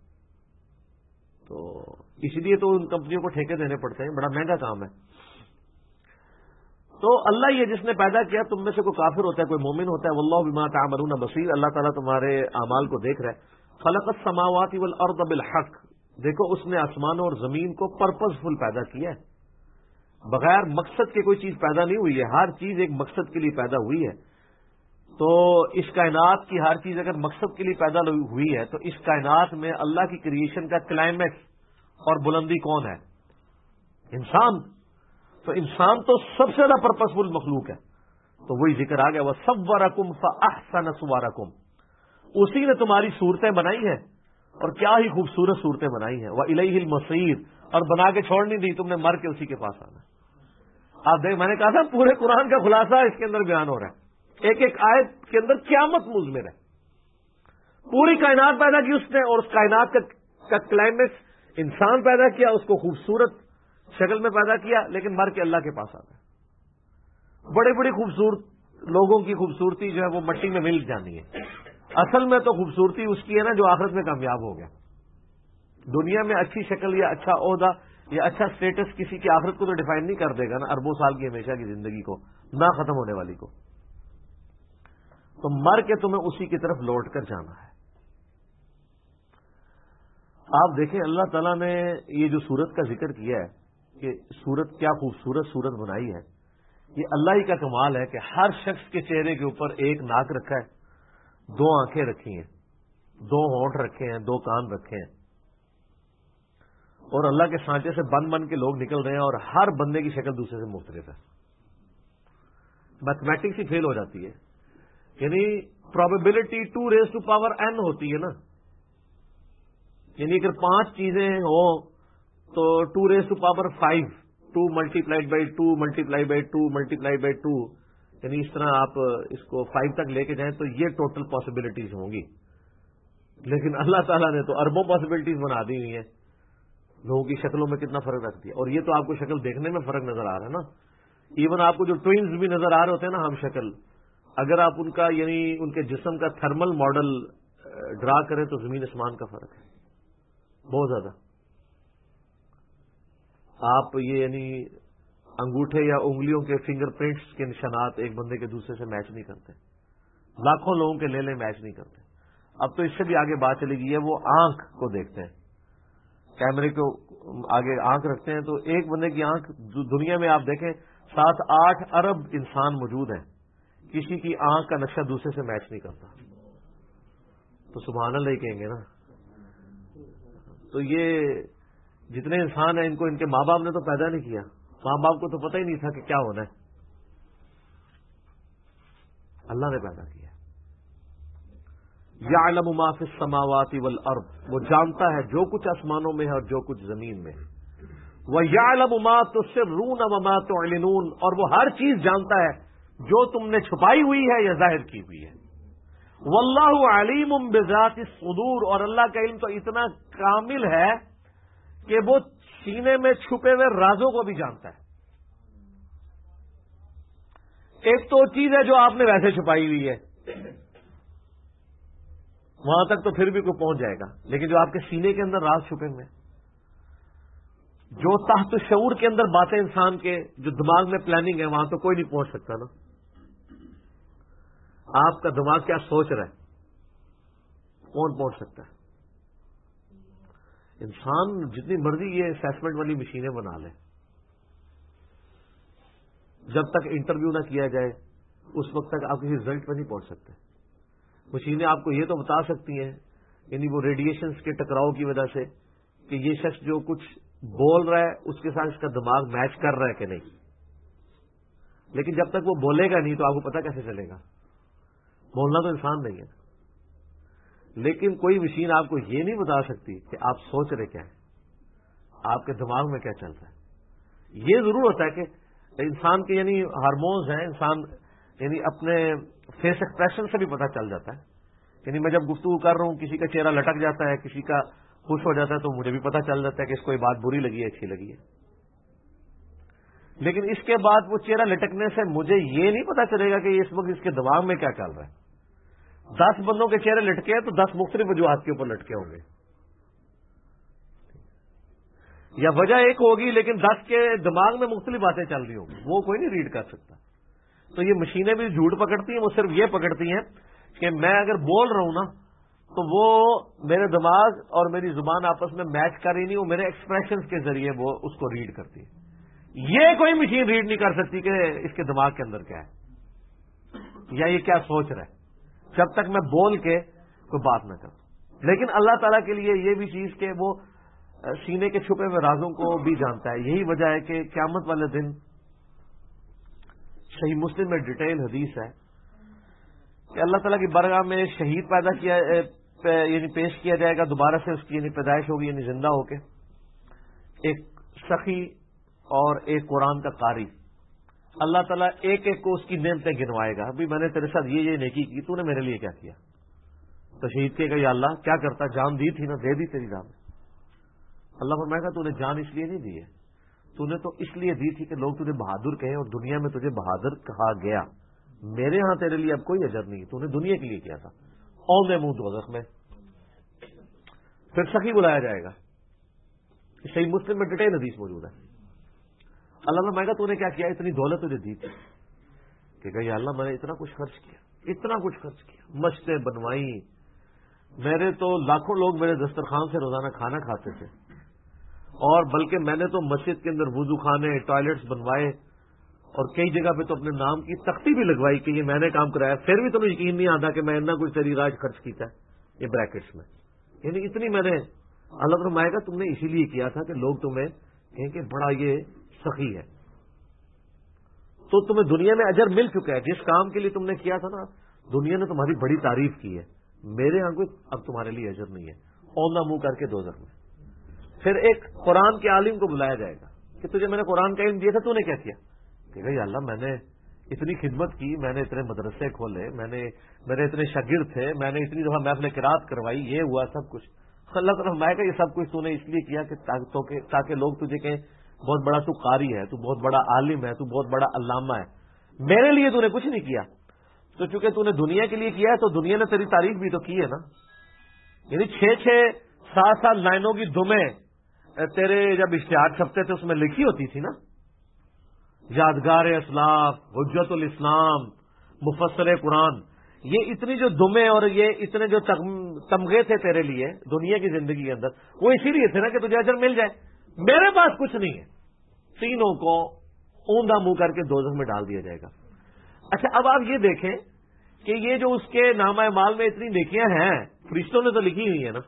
S1: تو اسی لیے تو ان کمپنیوں کو ٹھیکے دینے پڑتے ہیں، بڑا مہنگا کام ہے۔ تو اللہ یہ جس نے پیدا کیا، تم میں سے کوئی کافر ہوتا ہے کوئی مومن ہوتا ہے، واللہ بما تعملون بصیر، اللہ تعالیٰ تمہارے اعمال کو دیکھ رہا ہے۔ خلق السماوات والارض بالحق، دیکھو اس نے آسمانوں اور زمین کو پرپز فل پیدا کیا ہے، بغیر مقصد کے کوئی چیز پیدا نہیں ہوئی ہے، ہر چیز ایک مقصد کے لیے پیدا ہوئی ہے۔ تو اس کائنات کی ہر چیز اگر مقصد کے لیے پیدا ہوئی ہے تو اس کائنات میں اللہ کی کریشن کا کلائمیکس اور بلندی کون ہے؟ انسان۔ تو انسان تو سب سے زیادہ پرپسفل مخلوق ہے، تو وہی ذکر آ گیا، وَصَوَّرَكُمْ فَأَحْسَنَ صُوَرَكُمْ، اسی نے تمہاری صورتیں بنائی ہیں اور کیا ہی خوبصورت صورتیں بنائی ہیں، وَإِلَيْهِ الْمَصِيرُ، اور بنا کے چھوڑ نہیں دی، تم نے مر کے اسی کے پاس آنا۔ آپ دیکھ، میں نے کہا تھا پورے قرآن کا خلاصہ اس کے اندر بیان ہو رہا ہے، ایک ایک آیت کے اندر قیامت مضمر ہے۔ پوری کائنات پیدا کی اس نے، اور اس کائنات کا کلائمیکس انسان پیدا کیا، اس کو خوبصورت شکل میں پیدا کیا، لیکن مر کے اللہ کے پاس آ گئے۔ بڑی بڑی خوبصورت لوگوں کی خوبصورتی جو ہے وہ مٹی میں مل جانی ہے، اصل میں تو خوبصورتی اس کی ہے نا جو آخرت میں کامیاب ہو گیا۔ دنیا میں اچھی شکل یا اچھا عہدہ یا اچھا سٹیٹس کسی کی آخرت کو تو ڈیفائن نہیں کر دے گا نا، اربوں سال کی ہمیشہ کی زندگی کو، نہ ختم ہونے والی کو۔ تو مر کے تمہیں اسی کی طرف لوٹ کر جانا ہے۔ آپ دیکھیں اللہ تعالیٰ نے یہ جو سورت کا ذکر کیا ہے کہ سورت کیا خوبصورت سورت بنائی ہے، یہ اللہ ہی کا کمال ہے کہ ہر شخص کے چہرے کے اوپر ایک ناک رکھا ہے، دو آنکھیں رکھی ہیں، دو ہونٹ رکھے ہیں، دو کان رکھے ہیں، اور اللہ کے سانچے سے بن کے لوگ نکل رہے ہیں، اور ہر بندے کی شکل دوسرے سے مختلف ہے۔ میتھمیٹکس ہی فیل ہو جاتی ہے، یعنی پرابیبلٹی 2n ہوتی ہے نا، یعنی اگر 5 چیزیں ہوں تو 2^5، 2 multiplied by 2 multiply by 2 multiply by 2، یعنی اس طرح آپ اس کو 5 تک لے کے جائیں تو یہ ٹوٹل پاسبلٹیز ہوں گی۔ لیکن اللہ تعالیٰ نے تو اربوں پاسبلٹیز بنا دی ہوئی ہیں، لوگوں کی شکلوں میں کتنا فرق رکھ دیا، اور یہ تو آپ کو شکل دیکھنے میں فرق نظر آ رہا ہے نا، ایون آپ کو جو ٹوئنز بھی نظر آ رہے ہوتے ہیں نا ہم شکل، اگر آپ ان کا یعنی ان کے جسم کا تھرمل ماڈل ڈرا کریں تو زمین آسمان کا فرق ہے بہت زیادہ۔ آپ یہ یعنی انگوٹھے یا انگلیوں کے فنگر پرنٹس کے نشانات ایک بندے کے دوسرے سے میچ نہیں کرتے، لاکھوں لوگوں کے لے میچ نہیں کرتے۔ اب تو اس سے بھی آگے بات چلی گئی ہے، وہ آنکھ کو دیکھتے ہیں، کیمرے کو آگے آنکھ رکھتے ہیں، تو ایک بندے کی آنکھ دنیا میں آپ دیکھیں 7-8 ارب انسان موجود ہیں، کسی کی آنکھ کا نقشہ دوسرے سے میچ نہیں کرتا، تو سبحان اللہ ہی کہیں گے نا۔ تو یہ جتنے انسان ہیں ان کو ان کے ماں باپ نے تو پیدا نہیں کیا، ماں باپ کو تو پتہ ہی نہیں تھا کہ کیا ہونا ہے، اللہ نے پیدا کیا۔ یعلم ما فی السماوات والارض، وہ جانتا ہے جو کچھ آسمانوں میں ہے اور جو کچھ زمین میں ہے۔ وَيَعْلَمُ مَا تُسِرُّونَ وَمَا تُعْلِنُونَ، اور وہ ہر چیز جانتا ہے جو تم نے چھپائی ہوئی ہے یا ظاہر کی ہوئی ہے۔ وَاللَّهُ عَلِيمٌ بِذَاتِ الصُّدُورِ، اور اللہ کا علم تو اتنا کامل ہے کہ وہ سینے میں چھپے ہوئے رازوں کو بھی جانتا ہے۔ ایک تو چیز ہے جو آپ نے ویسے چھپائی ہوئی ہے، وہاں تک تو پھر بھی کوئی پہنچ جائے گا، لیکن جو آپ کے سینے کے اندر راز چھپے ہوئے ہیں، جو تحت شعور کے اندر باتیں انسان کے جو دماغ میں پلاننگ ہے، وہاں تو کوئی نہیں پہنچ سکتا نا۔ آپ کا دماغ کیا سوچ رہا ہے، کون پہنچ سکتا ہے؟ انسان جتنی مرضی یہ اسیسمنٹ والی مشینیں بنا لے، جب تک انٹرویو نہ کیا جائے اس وقت تک آپ کسی رزلٹ پہ نہیں پہنچ سکتے۔ مشینیں آپ کو یہ تو بتا سکتی ہیں، یعنی وہ ریڈیشنز کے ٹکراؤ کی وجہ سے، کہ یہ شخص جو کچھ بول رہا ہے اس کے ساتھ اس کا دماغ میچ کر رہا ہے کہ نہیں، لیکن جب تک وہ بولے گا نہیں تو آپ کو پتا کیسے چلے گا؟ بولنا تو انسان نہیں ہے، لیکن کوئی مشین آپ کو یہ نہیں بتا سکتی کہ آپ سوچ رہے کیا ہے، آپ کے دماغ میں کیا چل رہا ہے۔ یہ ضرور ہوتا ہے کہ انسان کے یعنی ہارمونز ہیں، انسان یعنی اپنے فیس ایکسپریشن سے بھی پتہ چل جاتا ہے، یعنی میں جب گفتگو کر رہا ہوں کسی کا چہرہ لٹک جاتا ہے، کسی کا خوش ہو جاتا ہے، تو مجھے بھی پتہ چل جاتا ہے کہ اس کو یہ بات بری لگی ہے اچھی لگی ہے، لیکن اس کے بعد وہ چہرہ لٹکنے سے مجھے یہ نہیں پتا چلے گا کہ اس وقت اس کے دماغ میں کیا چل رہا ہے۔ 10 بندوں کے چہرے لٹکے ہیں تو 10 مختلف وجوہات کے اوپر لٹکے ہوں گے، یا وجہ ایک ہوگی لیکن 10 کے دماغ میں مختلف باتیں چل رہی ہوگی، وہ کوئی نہیں ریڈ کر سکتا. تو یہ مشینیں بھی جھوٹ پکڑتی ہیں، وہ صرف یہ پکڑتی ہیں کہ میں اگر بول رہا ہوں نا تو وہ میرے دماغ اور میری زبان آپس میں میچ کر ہی نہیں، وہ میرے ایکسپریشنز کے ذریعے وہ اس کو ریڈ کرتی ہے. یہ کوئی مشین ریڈ نہیں کر سکتی کہ اس کے دماغ کے اندر کیا ہے یا یہ کیا سوچ رہا ہے، جب تک میں بول کے کوئی بات نہ کروں. لیکن اللہ تعالیٰ کے لیے یہ بھی چیز کہ وہ سینے کے چھپے ہوئے رازوں کو بھی جانتا ہے. یہی وجہ ہے کہ قیامت والے دن صحیح مسلم میں ڈیٹیل حدیث ہے کہ اللہ تعالیٰ کی بارگاہ میں شہید پیدا کیا یعنی پیش کیا جائے گا، دوبارہ سے اس کی یعنی پیدائش ہوگی، یعنی زندہ ہو کے ایک سخی اور ایک قرآن کا قاری. اللہ تعالیٰ ایک ایک کو اس کی نعمتیں گنوائے گا. ابھی میں نے تیرے ساتھ یہ نیکی کی، تو نے میرے لیے کیا کیا؟ تو شہید کہے گا یا اللہ کیا کرتا، جان دی تھی نا، دے دی تیری جان. اللہ فرمائے گا تو نے جان اس لیے نہیں دی ہے، تو نے تو اس لیے دی تھی کہ لوگ تجھے بہادر کہیں اور دنیا میں تجھے بہادر کہا گیا. میرے ہاں تیرے لیے اب کوئی اجر نہیں، تو نے دنیا کے لیے کیا تھا. اوندے منہ دوزخ میں. پھر سخی بلایا جائے گا. صحیح مسلم میں ڈیٹیل حدیث موجود ہے. اللہ فرمائے گا تو نے کیا کیا، اتنی دولت تجھے دی تھی کہ یا اللہ میں نے اتنا کچھ خرچ کیا، اتنا کچھ خرچ کیا، مسجدیں بنوائی، میرے تو لاکھوں لوگ میرے دسترخوان سے روزانہ کھانا کھاتے تھے، اور بلکہ میں نے تو مسجد کے اندر وضو خانے، ٹوائلٹس بنوائے، اور کئی جگہ پہ تو اپنے نام کی تختی بھی لگوائی کہ یہ میں نے کام کرایا. پھر بھی تمہیں یقین نہیں آتا کہ میں اتنا کچھ تیری راج خرچ کیتا ہے، یہ بریکٹس میں، یعنی اتنی میں نے. اللہ فرمائے گا تم نے اسی لیے کیا تھا کہ لوگ تمہیں کہیں کہ بڑا یہ سخی ہے. تو تمہیں دنیا میں اجر مل چکا ہے، جس کام کے لیے تم نے کیا تھا نا، دنیا نے تمہاری بڑی تعریف کی ہے. میرے ہاں کوئی اب تمہارے لیے اجر نہیں ہے. اوندھا منہ کر کے دوزخ میں. پھر ایک قرآن کے عالم کو بلایا جائے گا کہ تجھے میں نے قرآن کا علم دیا تھا، تو نے کیا کیا؟ کہ یا اللہ میں نے اتنی خدمت کی، میں نے اتنے مدرسے کھولے، میرے اتنے شاگرد تھے، میں نے اتنی دفعہ محفل قرات کروائی، یہ ہوا سب کچھ. اللہ تعالیٰ فرمائے گا یہ سب کچھ تو نے اس لیے کیا کہ تاکہ لوگ تجھے کہیں بہت بڑا تو قاری ہے، تو بہت بڑا عالم ہے، تو بہت بڑا علامہ ہے. میرے لیے تو نے کچھ نہیں کیا. تو چونکہ تو نے دنیا کے لیے کیا ہے تو دنیا نے تیری تعریف بھی تو کی ہے نا. یعنی 6-7 لائنوں کی دمیں تیرے جب اشتہار چھپتے تھے اس میں لکھی ہوتی تھی نا، یادگار اسلاف، حجت الاسلام، مفسر قرآن. یہ اتنی جو دمیں اور یہ اتنے جو تمغے تھے تیرے لیے دنیا کی زندگی کے اندر، وہ اسی لیے تھے نا کہ تجھے اجر مل جائے. میرے پاس کچھ نہیں ہے. تینوں کو اوندا منہ کر کے دوزخ میں ڈال دیا جائے گا. اچھا اب آپ یہ دیکھیں کہ یہ جو اس کے نامہ اعمال میں اتنی نیکیاں ہیں، فرشتوں نے تو لکھی ہوئی ہیں نا.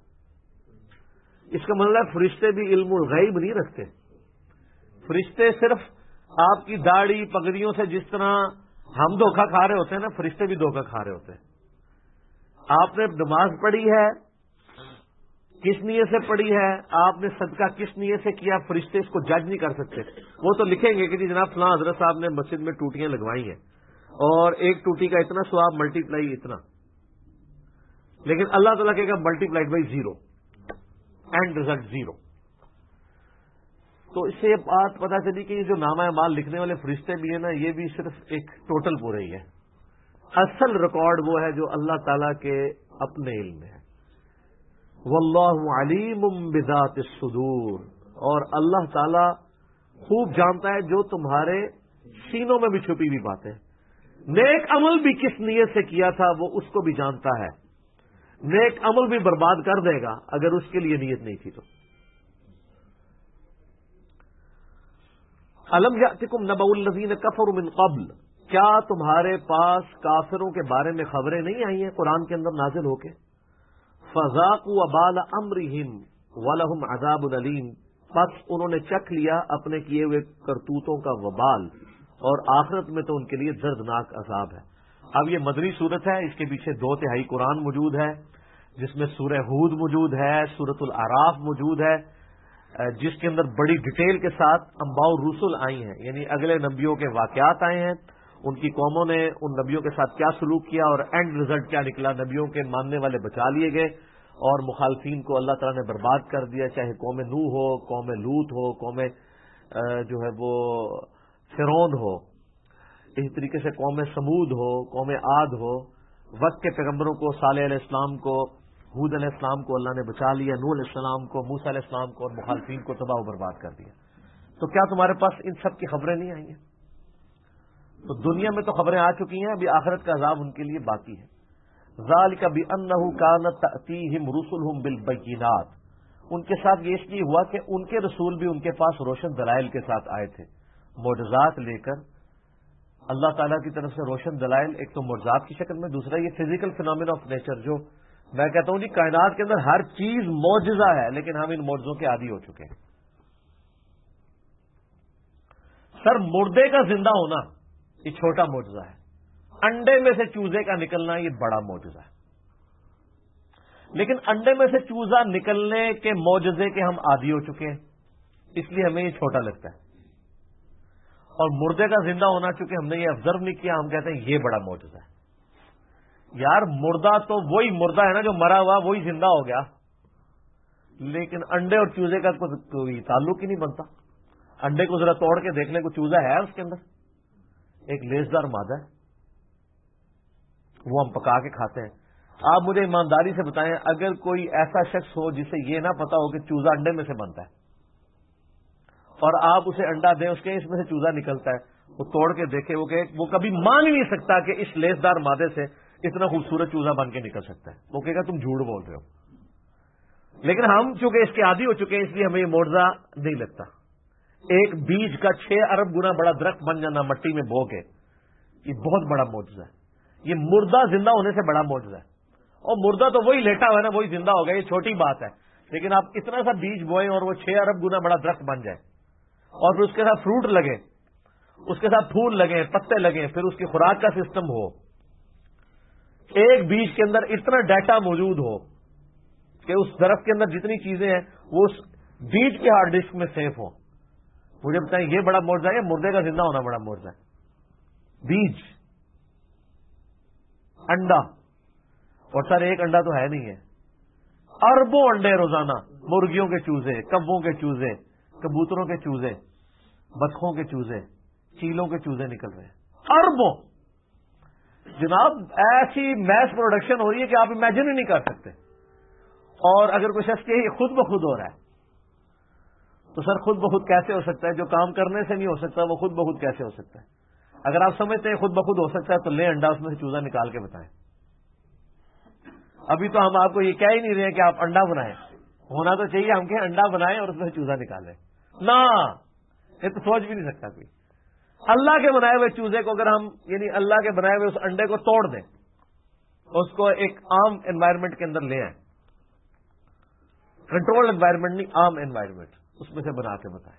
S1: اس کا مطلب فرشتے بھی علم الغیب نہیں رکھتے. فرشتے صرف آپ کی داڑھی پگڑیوں سے جس طرح ہم دھوکہ کھا رہے ہوتے ہیں نا، فرشتے بھی دھوکہ کھا رہے ہوتے ہیں. آپ نے نماز پڑھی ہے کس نیت سے پڑھی ہے، آپ نے صدقہ کس نیت سے کیا، فرشتے اس کو جج نہیں کر سکتے. وہ تو لکھیں گے کہ جی جناب فلاں حضرت صاحب نے مسجد میں ٹوٹیاں لگوائی ہیں اور ایک ٹوٹی کا اتنا ثواب ملٹی پلائی اتنا. لیکن اللہ تعالیٰ کہے گا multiplied by 0، and result 0. تو اس سے یہ بات پتا چلی کہ یہ جو نامہ اعمال لکھنے والے فرشتے بھی ہیں نا، یہ بھی صرف ایک ٹوٹل پورا ہی ہے. اصل ریکارڈ وہ ہے جو اللہ تعالیٰ کے اپنے علم میں ہے. واللہ علیم بذات الصدور، اور اللہ تعالیٰ خوب جانتا ہے جو تمہارے سینوں میں بھی چھپی ہوئی باتیں. نیک عمل بھی کس نیت سے کیا تھا وہ اس کو بھی جانتا ہے. نیک عمل بھی برباد کر دے گا اگر اس کے لیے نیت نہیں تھی تو. الم یاتکم نبأ الذین کفروا من قبل، کیا تمہارے پاس کافروں کے بارے میں خبریں نہیں آئی ہیں قرآن کے اندر نازل ہو کے؟ فذاقوا وبال امرہم ولہم عذاب علیم، پس انہوں نے چکھ لیا اپنے کیے ہوئے کرتوتوں کا وبال، اور آخرت میں تو ان کے لیے دردناک عذاب ہے. اب یہ مدنی صورت ہے، اس کے پیچھے 2/3 قرآن موجود ہے، جس میں سورہ ہود موجود ہے، سورۃ الاعراف موجود ہے، جس کے اندر بڑی ڈیٹیل کے ساتھ انباء الرسل آئی ہیں، یعنی اگلے نبیوں کے واقعات آئے ہیں، ان کی قوموں نے ان نبیوں کے ساتھ کیا سلوک کیا اور اینڈ رزلٹ کیا نکلا. نبیوں کے ماننے والے بچا لیے گئے اور مخالفین کو اللہ تعالیٰ نے برباد کر دیا، چاہے قوم نوح ہو، قوم لوط ہو، قوم جو ہے وہ فرعون ہو، اسی طریقے سے قوم سمود ہو، قوم عاد ہو، وقت کے پیغمبروں کو، صالح علیہ السلام کو ہود علیہ السلام کو اللہ نے بچا لیا، نوح علیہ السلام کو، موسیٰ علیہ السلام کو، اور مخالفین کو تباہ و برباد کر دیا. تو کیا تمہارے پاس ان سب کی خبریں نہیں آئی ہیں؟ تو دنیا میں تو خبریں آ چکی ہیں، ابھی آخرت کا عذاب ان کے لیے باقی ہے. ذالک بأنہ کانت تأتیہم رسلہم بالبینات، ان کے ساتھ یہ اس لیے ہوا کہ ان کے رسول بھی ان کے پاس روشن دلائل کے ساتھ آئے تھے، معجزات لے کر. اللہ تعالیٰ کی طرف سے روشن دلائل، ایک تو معجزات کی شکل میں، دوسرا یہ فزیکل فینومینا آف نیچر، جو میں کہتا ہوں جی کائنات کے اندر ہر چیز معجزہ ہے، لیکن ہم ان معجزوں کے عادی ہو چکے ہیں. سر مردے کا زندہ ہونا یہ چھوٹا معجزہ ہے، انڈے میں سے چوزے کا نکلنا یہ بڑا معجزہ ہے. لیکن انڈے میں سے چوزا نکلنے کے معجزے کے ہم عادی ہو چکے ہیں، اس لیے ہمیں یہ چھوٹا لگتا ہے. اور مردے کا زندہ ہونا چونکہ ہم نے یہ آبزرو نہیں کیا، ہم کہتے ہیں یہ بڑا معجزہ ہے. یار مردہ تو وہی مردہ ہے نا جو مرا ہوا وہی زندہ ہو گیا، لیکن انڈے اور چوزے کا کوئی تعلق ہی نہیں بنتا. انڈے کو ذرا توڑ کے دیکھ لیں، کوئی چوزا ہے اس کے اندر؟ ایک لیسدار مادہ ہے، وہ ہم پکا کے کھاتے ہیں. آپ مجھے ایمانداری سے بتائیں، اگر کوئی ایسا شخص ہو جسے یہ نہ پتا ہو کہ چوزا انڈے میں سے بنتا ہے، اور آپ اسے انڈا دیں، اس کے اس میں سے چوزا نکلتا ہے، وہ توڑ کے دیکھے، وہ کبھی مان ہی نہیں سکتا کہ اس لیسدار مادے سے اتنا خوبصورت چوزا بن کے نکل سکتا ہے. وہ کہے گا تم جھوٹ بول رہے ہو. لیکن ہم چونکہ اس کے عادی ہو چکے ہیں، اس لیے ہمیں یہ معجزہ نہیں لگتا. ایک بیج کا 6 ارب گنا بڑا درخت بن جانا مٹی میں بو کے، یہ بہت بڑا معجزہ ہے. یہ مردہ زندہ ہونے سے بڑا معجزہ ہے. اور مردہ تو وہی لیٹا ہوا ہے نا، وہی زندہ ہو گیا، یہ چھوٹی بات ہے. لیکن آپ اتنا سا بیج بوئیں اور وہ 6 ارب گنا بڑا درخت بن جائے، اور پھر اس کے ساتھ فروٹ لگے، اس کے ساتھ پھول لگیں، پتے لگیں، پھر اس کی خوراک کا سسٹم ہو. ایک بیج کے اندر اتنا ڈیٹا موجود ہو کہ اس درخت کے اندر جتنی چیزیں ہیں وہ اس بیج کے ہارڈ ڈسک میں سیف ہوں. مجھے بتائیں یہ بڑا معجزہ ہے یا مردے کا زندہ ہونا بڑا معجزہ ہے؟ بیج، انڈا، اور سر ایک انڈا تو ہے نہیں ہے، اربوں انڈے روزانہ، مرغیوں کے چوزے، کبوں کے چوزے، کبوتروں کے چوزے، بطخوں کے چوزے، چیلوں کے چوزے نکل رہے ہیں، اربوں. جناب ایسی میس پروڈکشن ہو رہی ہے کہ آپ امیجن ہی نہیں کر سکتے. اور اگر کوئی شخص کہ یہ خود بخود ہو رہا ہے، تو سر خود بخود کیسے ہو سکتا ہے؟ جو کام کرنے سے نہیں ہو سکتا وہ خود بخود کیسے ہو سکتا ہے؟ اگر آپ سمجھتے ہیں خود بخود ہو سکتا ہے تو لیں انڈا، اس میں سے چوزا نکال کے بتائیں. ابھی تو ہم آپ کو یہ کہہ ہی نہیں رہے کہ آپ انڈا بنائیں. ہونا تو چاہیے ہم کہ انڈا بنائیں اور اس میں سے چوزا نکالیں. نہ، یہ تو سوچ بھی نہیں سکتا کوئی. اللہ کے بنائے ہوئے چوزے کو اگر ہم، یعنی اللہ کے بنائے ہوئے اس انڈے کو توڑ دیں، اس کو ایک عام انوائرمنٹ کے اندر لے آئیں، کنٹرول انوائرمنٹ نہیں، عام انوائرمنٹ، اس میں سے بنا کے بتائیں.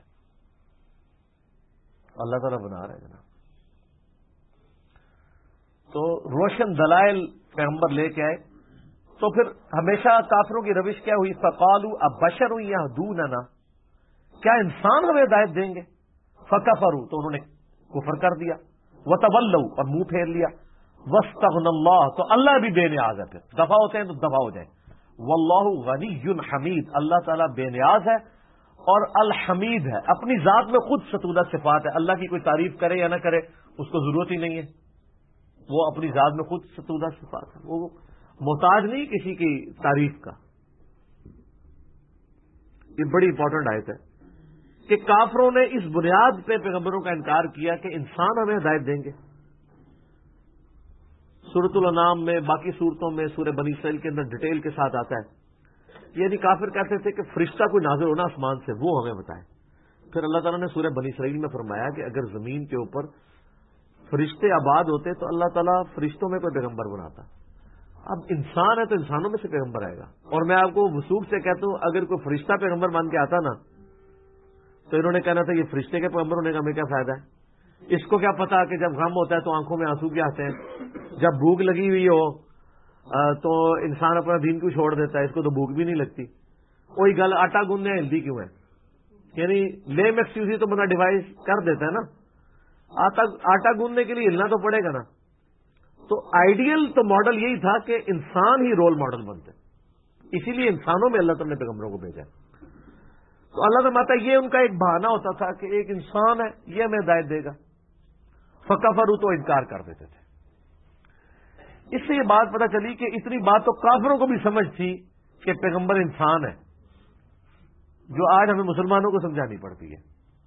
S1: اللہ تعالیٰ بنا رہے ہیں جناب. تو روشن دلائل پیغمبر لے کے آئے. تو پھر ہمیشہ کافروں کی روش کیا ہوئی؟ فقالوا ابشر یہدوننا، کیا انسان ہمیں ہدایت دیں گے؟ فکفروا، تو انہوں نے کفر کر دیا. وتولوا، اور منہ پھیر لیا. واستغنى اللہ، تو اللہ بھی بے نیاز ہے. پھر دفع ہوتے ہیں تو دفع ہو جائیں. واللہ غنی حمید، اللہ تعالیٰ بے نیاز ہے اور الحمید ہے، اپنی ذات میں خود ستودہ صفات ہے. اللہ کی کوئی تعریف کرے یا نہ کرے اس کو ضرورت ہی نہیں ہے، وہ اپنی ذات میں خود ستودہ صفات ہے، وہ محتاج نہیں کسی کی تعریف کا. یہ بڑی امپورٹنٹ آیت ہے کہ کافروں نے اس بنیاد پہ پیغمبروں کا انکار کیا کہ انسان ہمیں ہدایت دیں گے. سورۃ الانعام میں، باقی صورتوں میں، سورہ بنی اسرائیل کے اندر ڈیٹیل کے ساتھ آتا ہے. یعنی کافر کہتے تھے کہ فرشتہ کوئی نازل ہونا آسمان سے، وہ ہمیں بتائے. پھر اللہ تعالیٰ نے سورہ بنی اسرائیل میں فرمایا کہ اگر زمین کے اوپر فرشتے آباد ہوتے تو اللہ تعالیٰ فرشتوں میں کوئی پیغمبر بناتا. اب انسان ہے تو انسانوں میں سے پیغمبر آئے گا. اور میں آپ کو وثوق سے کہتا ہوں، اگر کوئی فرشتہ پیغمبر مان کے آتا نا تو انہوں نے کہنا تھا یہ فرشتے کے پیغمبر ہونے کا ہمیں کیا فائدہ ہے؟ اس کو کیا پتا کہ جب غم ہوتا ہے تو آنکھوں میں آنسو کیا آتے ہیں، جب بھوک لگی ہوئی ہو تو انسان اپنا دین کو چھوڑ دیتا ہے، اس کو تو بھوک بھی نہیں لگتی. وہی گل آٹا گوندنے ہلدی کیوں ہے؟ یعنی لیم ایکسکیوز ہی تو بندہ ڈیوائس کر دیتا ہے نا. آٹا گوندنے کے لیے ہلنا تو پڑے گا نا. تو آئیڈیل تو ماڈل یہی تھا کہ انسان ہی رول ماڈل بنتے، اسی لیے انسانوں میں اللہ تعالیٰ نے پیغمبروں کو بھیجا. تو اللہ تعالیٰ یہ ان کا ایک بہانہ ہوتا تھا کہ ایک انسان ہے یہ ہمیں ہدایت دے گا. فکفروا، تو انکار کر دیتے تھے. اس سے یہ بات پتہ چلی کہ اتنی بات تو کافروں کو بھی سمجھ تھی کہ پیغمبر انسان ہے، جو آج ہمیں مسلمانوں کو سمجھانی پڑتی ہے۔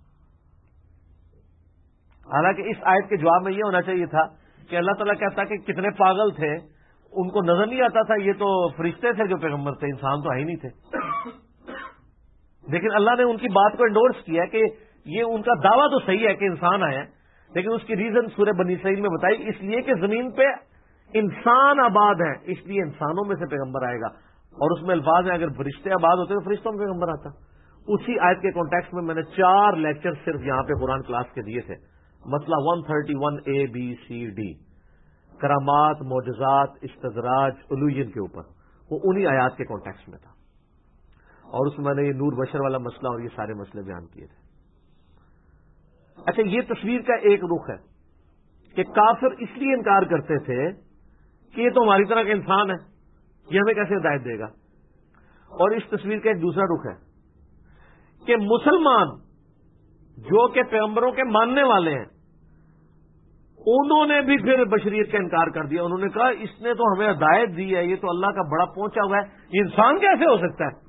S1: حالانکہ اس آیت کے جواب میں یہ ہونا چاہیے تھا کہ اللہ تعالیٰ کہتا کہ کتنے پاگل تھے، ان کو نظر نہیں آتا تھا یہ تو فرشتے تھے جو پیغمبر تھے، انسان تو ہے ہی نہیں تھے۔ لیکن اللہ نے ان کی بات کو انڈورس کیا کہ یہ ان کا دعویٰ تو صحیح ہے کہ انسان آیا، لیکن اس کی ریزن سورہ بنی اسرائیل میں بتائی، اس لیے کہ زمین پہ انسان آباد ہیں، اس لیے انسانوں میں سے پیغمبر آئے گا۔ اور اس میں الفاظ ہیں اگر فرشتے آباد ہوتے تو فرشتوں میں پیغمبر آتا۔ اسی آیت کے کانٹیکسٹ میں نے 4 لیکچر صرف یہاں پہ قرآن کلاس کے دیے تھے، مسئلہ 131 A B C D، کرامات، معجزات، استدراج، الوہیت کے اوپر، وہ انہی آیات کے کانٹیکسٹ میں تھا، اور اس میں نے یہ نور بشر والا مسئلہ اور یہ سارے مسئلے بیان کیے تھے۔ اچھا، یہ تصویر کا ایک رخ ہے کہ کافر اس لیے انکار کرتے تھے کہ یہ تو ہماری طرح کا انسان ہے، یہ ہمیں کیسے ہدایت دے گا۔ اور اس تصویر کا ایک دوسرا رخ ہے کہ مسلمان جو کہ پیغمبروں کے ماننے والے ہیں، انہوں نے بھی پھر بشریت کا انکار کر دیا۔ انہوں نے کہا اس نے تو ہمیں ہدایت دی ہے، یہ تو اللہ کا بڑا پہنچا ہوا ہے، یہ انسان کیسے ہو سکتا ہے۔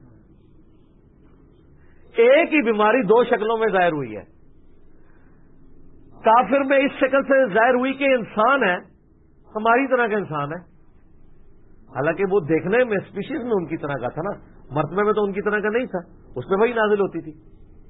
S1: ایک ہی بیماری 2 شکلوں میں ظاہر ہوئی ہے۔ کافر میں اس شکل سے ظاہر ہوئی کہ انسان ہے، ہماری طرح کا انسان ہے، حالانکہ وہ دیکھنے میں اسپیشیز میں ان کی طرح کا تھا نا، مرتبے میں تو ان کی طرح کا نہیں تھا، اس میں وہی نازل ہوتی تھی۔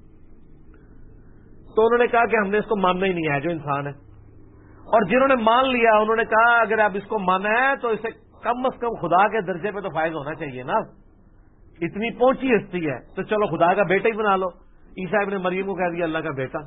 S1: تو انہوں نے کہا کہ ہم نے اس کو ماننا ہی نہیں ہے جو انسان ہے، اور جنہوں نے مان لیا انہوں نے کہا اگر آپ اس کو مانا ہے تو اسے کم از کم خدا کے درجے پہ تو فائز ہونا چاہیے نا، اتنی پہنچی ہستی ہے تو چلو خدا کا بیٹا ہی بنا لو۔ عیسیٰ ابن مریم کو کہہ دیا اللہ کا بیٹا،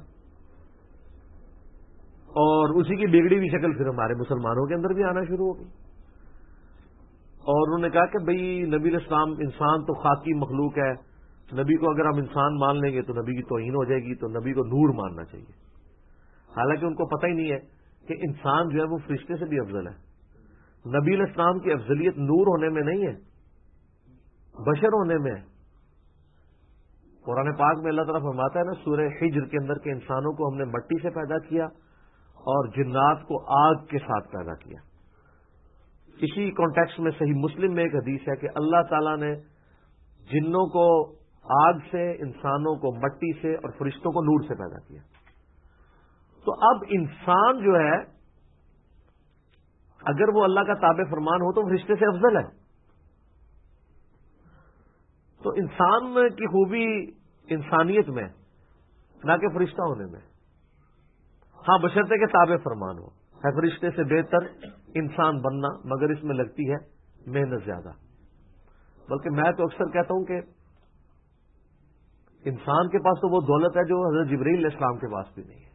S1: اور اسی کی بگڑی ہوئی شکل پھر ہمارے مسلمانوں کے اندر بھی آنا شروع ہو گئی۔ اور انہوں نے کہا کہ بھئی نبی علیہ السلام انسان تو خاکی مخلوق ہے، نبی کو اگر ہم انسان مان لیں گے تو نبی کی توہین ہو جائے گی، تو نبی کو نور ماننا چاہیے۔ حالانکہ ان کو پتہ ہی نہیں ہے کہ انسان جو ہے وہ فرشتے سے بھی افضل ہے۔ نبی علیہ السلام کی افضلیت نور ہونے میں نہیں ہے، بشر ہونے میں ہے۔ قرآن پاک میں اللہ تعالیٰ فرماتا ہے نا سورہ حجر کے اندر کہ انسانوں کو ہم نے مٹی سے پیدا کیا اور جنات کو آگ کے ساتھ پیدا کیا۔ اسی کانٹیکسٹ میں صحیح مسلم میں ایک حدیث ہے کہ اللہ تعالیٰ نے جنوں کو آگ سے، انسانوں کو مٹی سے اور فرشتوں کو نور سے پیدا کیا۔ تو اب انسان جو ہے اگر وہ اللہ کا تابع فرمان ہو تو فرشتے سے افضل ہے۔ تو انسان کی خوبی انسانیت میں نہ کہ فرشتہ ہونے میں، ہاں بشرطے کے تابع فرمان ہو، ہے فرشتے سے بہتر انسان بننا، مگر اس میں لگتی ہے محنت زیادہ۔ بلکہ میں تو اکثر کہتا ہوں کہ انسان کے پاس تو وہ دولت ہے جو حضرت جبرائیل علیہ السلام کے پاس بھی نہیں ہے۔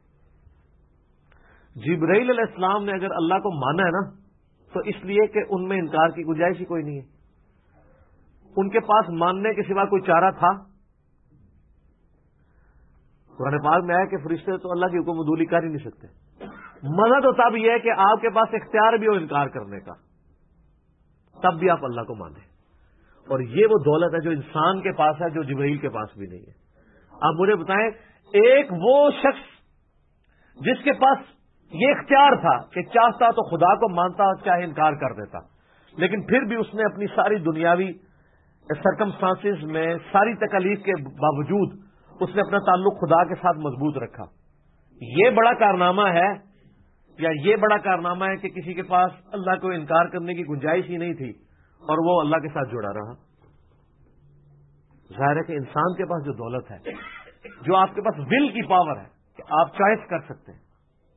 S1: جبرائیل علیہ السلام نے اگر اللہ کو مانا ہے نا تو اس لیے کہ ان میں انکار کی گنجائش ہی کوئی نہیں ہے۔ ان کے پاس ماننے کے سوا کوئی چارہ تھا؟ قرآن پاک میں ہے کہ فرشتے تو اللہ کی حکم عدولی کر ہی نہیں سکتے۔ مزہ تو تب یہ ہے کہ آپ کے پاس اختیار بھی ہو انکار کرنے کا، تب بھی آپ اللہ کو مانیں، اور یہ وہ دولت ہے جو انسان کے پاس ہے جو جبرائیل کے پاس بھی نہیں ہے۔ آپ مجھے بتائیں ایک وہ شخص جس کے پاس یہ اختیار تھا کہ چاہتا تو خدا کو مانتا، چاہے انکار کر دیتا، لیکن پھر بھی اس نے اپنی ساری دنیاوی سرکمسٹانسز میں ساری تکالیف کے باوجود اس نے اپنا تعلق خدا کے ساتھ مضبوط رکھا۔ یہ بڑا کارنامہ ہے، یا یہ بڑا کارنامہ ہے کہ کسی کے پاس اللہ کو انکار کرنے کی گنجائش ہی نہیں تھی اور وہ اللہ کے ساتھ جڑا رہا۔ ظاہر ہے کہ انسان کے پاس جو دولت ہے، جو آپ کے پاس ول کی پاور ہے کہ آپ چوائس کر سکتے ہیں،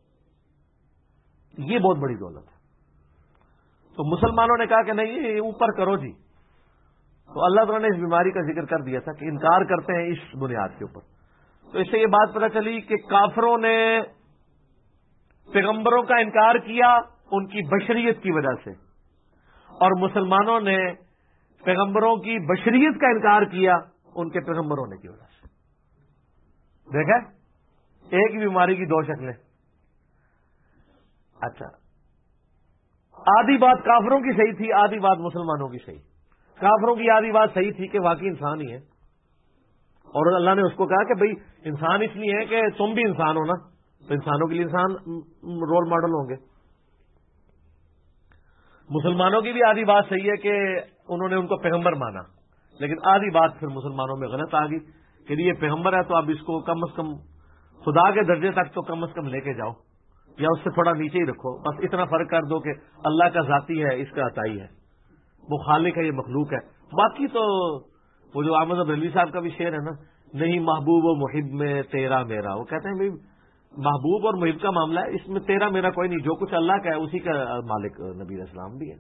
S1: یہ بہت بڑی دولت ہے۔ تو مسلمانوں نے کہا کہ نہیں یہ اوپر کرو جی، تو اللہ تعالیٰ نے اس بیماری کا ذکر کر دیا تھا کہ انکار کرتے ہیں اس بنیاد کے اوپر۔ تو اس سے یہ بات پتہ چلی کہ کافروں نے پیغمبروں کا انکار کیا ان کی بشریت کی وجہ سے، اور مسلمانوں نے پیغمبروں کی بشریت کا انکار کیا ان کے پیغمبر ہونے کی وجہ سے۔ دیکھیں ایک ہی بیماری کی 2 شکلیں۔ اچھا، آدھی بات کافروں کی صحیح تھی، آدھی بات مسلمانوں کی صحیح۔ کافروں کی آدھی بات صحیح تھی کہ واقعی انسان ہی ہے، اور اللہ نے اس کو کہا کہ بھئی انسان اس لیے ہے کہ تم بھی انسان ہو نا، تو انسانوں کے لیے انسان رول ماڈل ہوں گے۔ مسلمانوں کی بھی آدھی بات صحیح ہے کہ انہوں نے ان کو پیغمبر مانا، لیکن آدھی بات پھر مسلمانوں میں غلط آ گئی کہ یہ پیغمبر ہے تو اب اس کو کم از کم خدا کے درجے تک تو کم از کم لے کے جاؤ، یا اس سے تھوڑا نیچے ہی رکھو، بس اتنا فرق کر دو کہ اللہ کا ذاتی ہے، اس کا عطائی ہے، وہ خالق ہے، یہ مخلوق ہے۔ باقی تو وہ جو احمد علی صاحب کا بھی شعر ہے نا، نہیں محبوب و محب میں تیرا میرا، وہ کہتے ہیں بھائی محبوب اور محب کا معاملہ ہے، اس میں تیرا میرا کوئی نہیں، جو کچھ اللہ کا ہے اسی کا مالک نبی علیہ السلام بھی ہے۔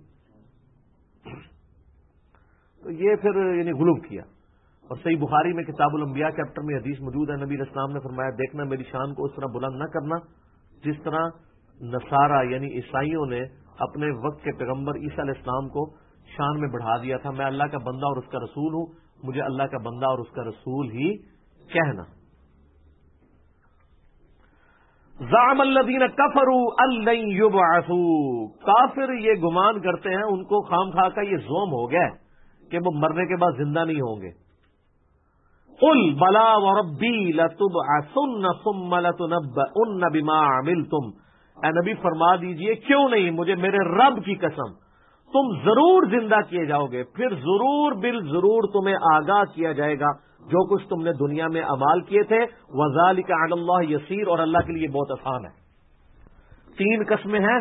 S1: تو یہ پھر یعنی غلو کیا۔ اور صحیح بخاری میں کتاب الانبیاء چیپٹر میں حدیث موجود ہے، نبی علیہ السلام نے فرمایا دیکھنا میری شان کو اس طرح بلند نہ کرنا جس طرح نصارہ یعنی عیسائیوں نے اپنے وقت کے پیغمبر عیسیٰ علیہ السلام کو شان میں بڑھا دیا تھا۔ میں اللہ کا بندہ اور اس کا رسول ہوں، مجھے اللہ کا بندہ اور اس کا رسول ہی کہنا۔ زعم الذین کفروا ان لن یبعثوا، کافر یہ گمان کرتے ہیں، ان کو خام خواہ کا یہ زوم ہو گیا کہ وہ مرنے کے بعد زندہ نہیں ہوں گے۔ قل بلا وربی لتبعثن ثم لتنبؤن بما عملتم، اے نبی فرما دیجئے کیوں نہیں، مجھے میرے رب کی قسم تم ضرور زندہ کیے جاؤ گے، پھر ضرور بالضرور تمہیں آگاہ کیا جائے گا جو کچھ تم نے دنیا میں اعمال کیے تھے۔ وذالک علی اللہ یسیر، اور اللہ کے لیے بہت آسان ہے۔ 3 قسمیں ہیں،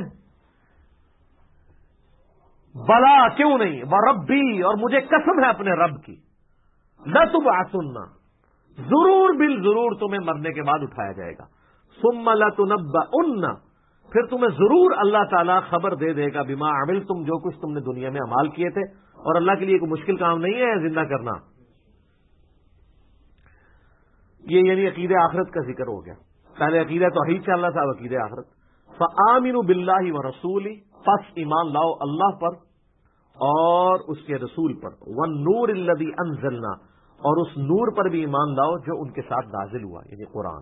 S1: بلا کیوں نہیں، وربی اور مجھے قسم ہے اپنے رب کی، لتبعثن ضرور بالضرور تمہیں مرنے کے بعد اٹھایا جائے گا، ثم لتنبؤن پھر تمہیں ضرور اللہ تعالیٰ خبر دے دے گا، بما عملتم جو کچھ تم نے دنیا میں اعمال کیے تھے۔ اور اللہ کے لیے کوئی مشکل کام نہیں ہے زندہ کرنا۔ یہ یعنی عقیدہ آخرت کا ذکر ہو گیا۔ پہلے عقیدہ توحید چل رہا تھا، اب عقیدہ آخرت۔ فآمنوا باللہ ورسولہ، پس ایمان لاؤ اللہ پر اور اس کے رسول پر، والنور الذی انزلنا، اور اس نور پر بھی ایمان لاؤ جو ان کے ساتھ نازل ہوا، یعنی قرآن۔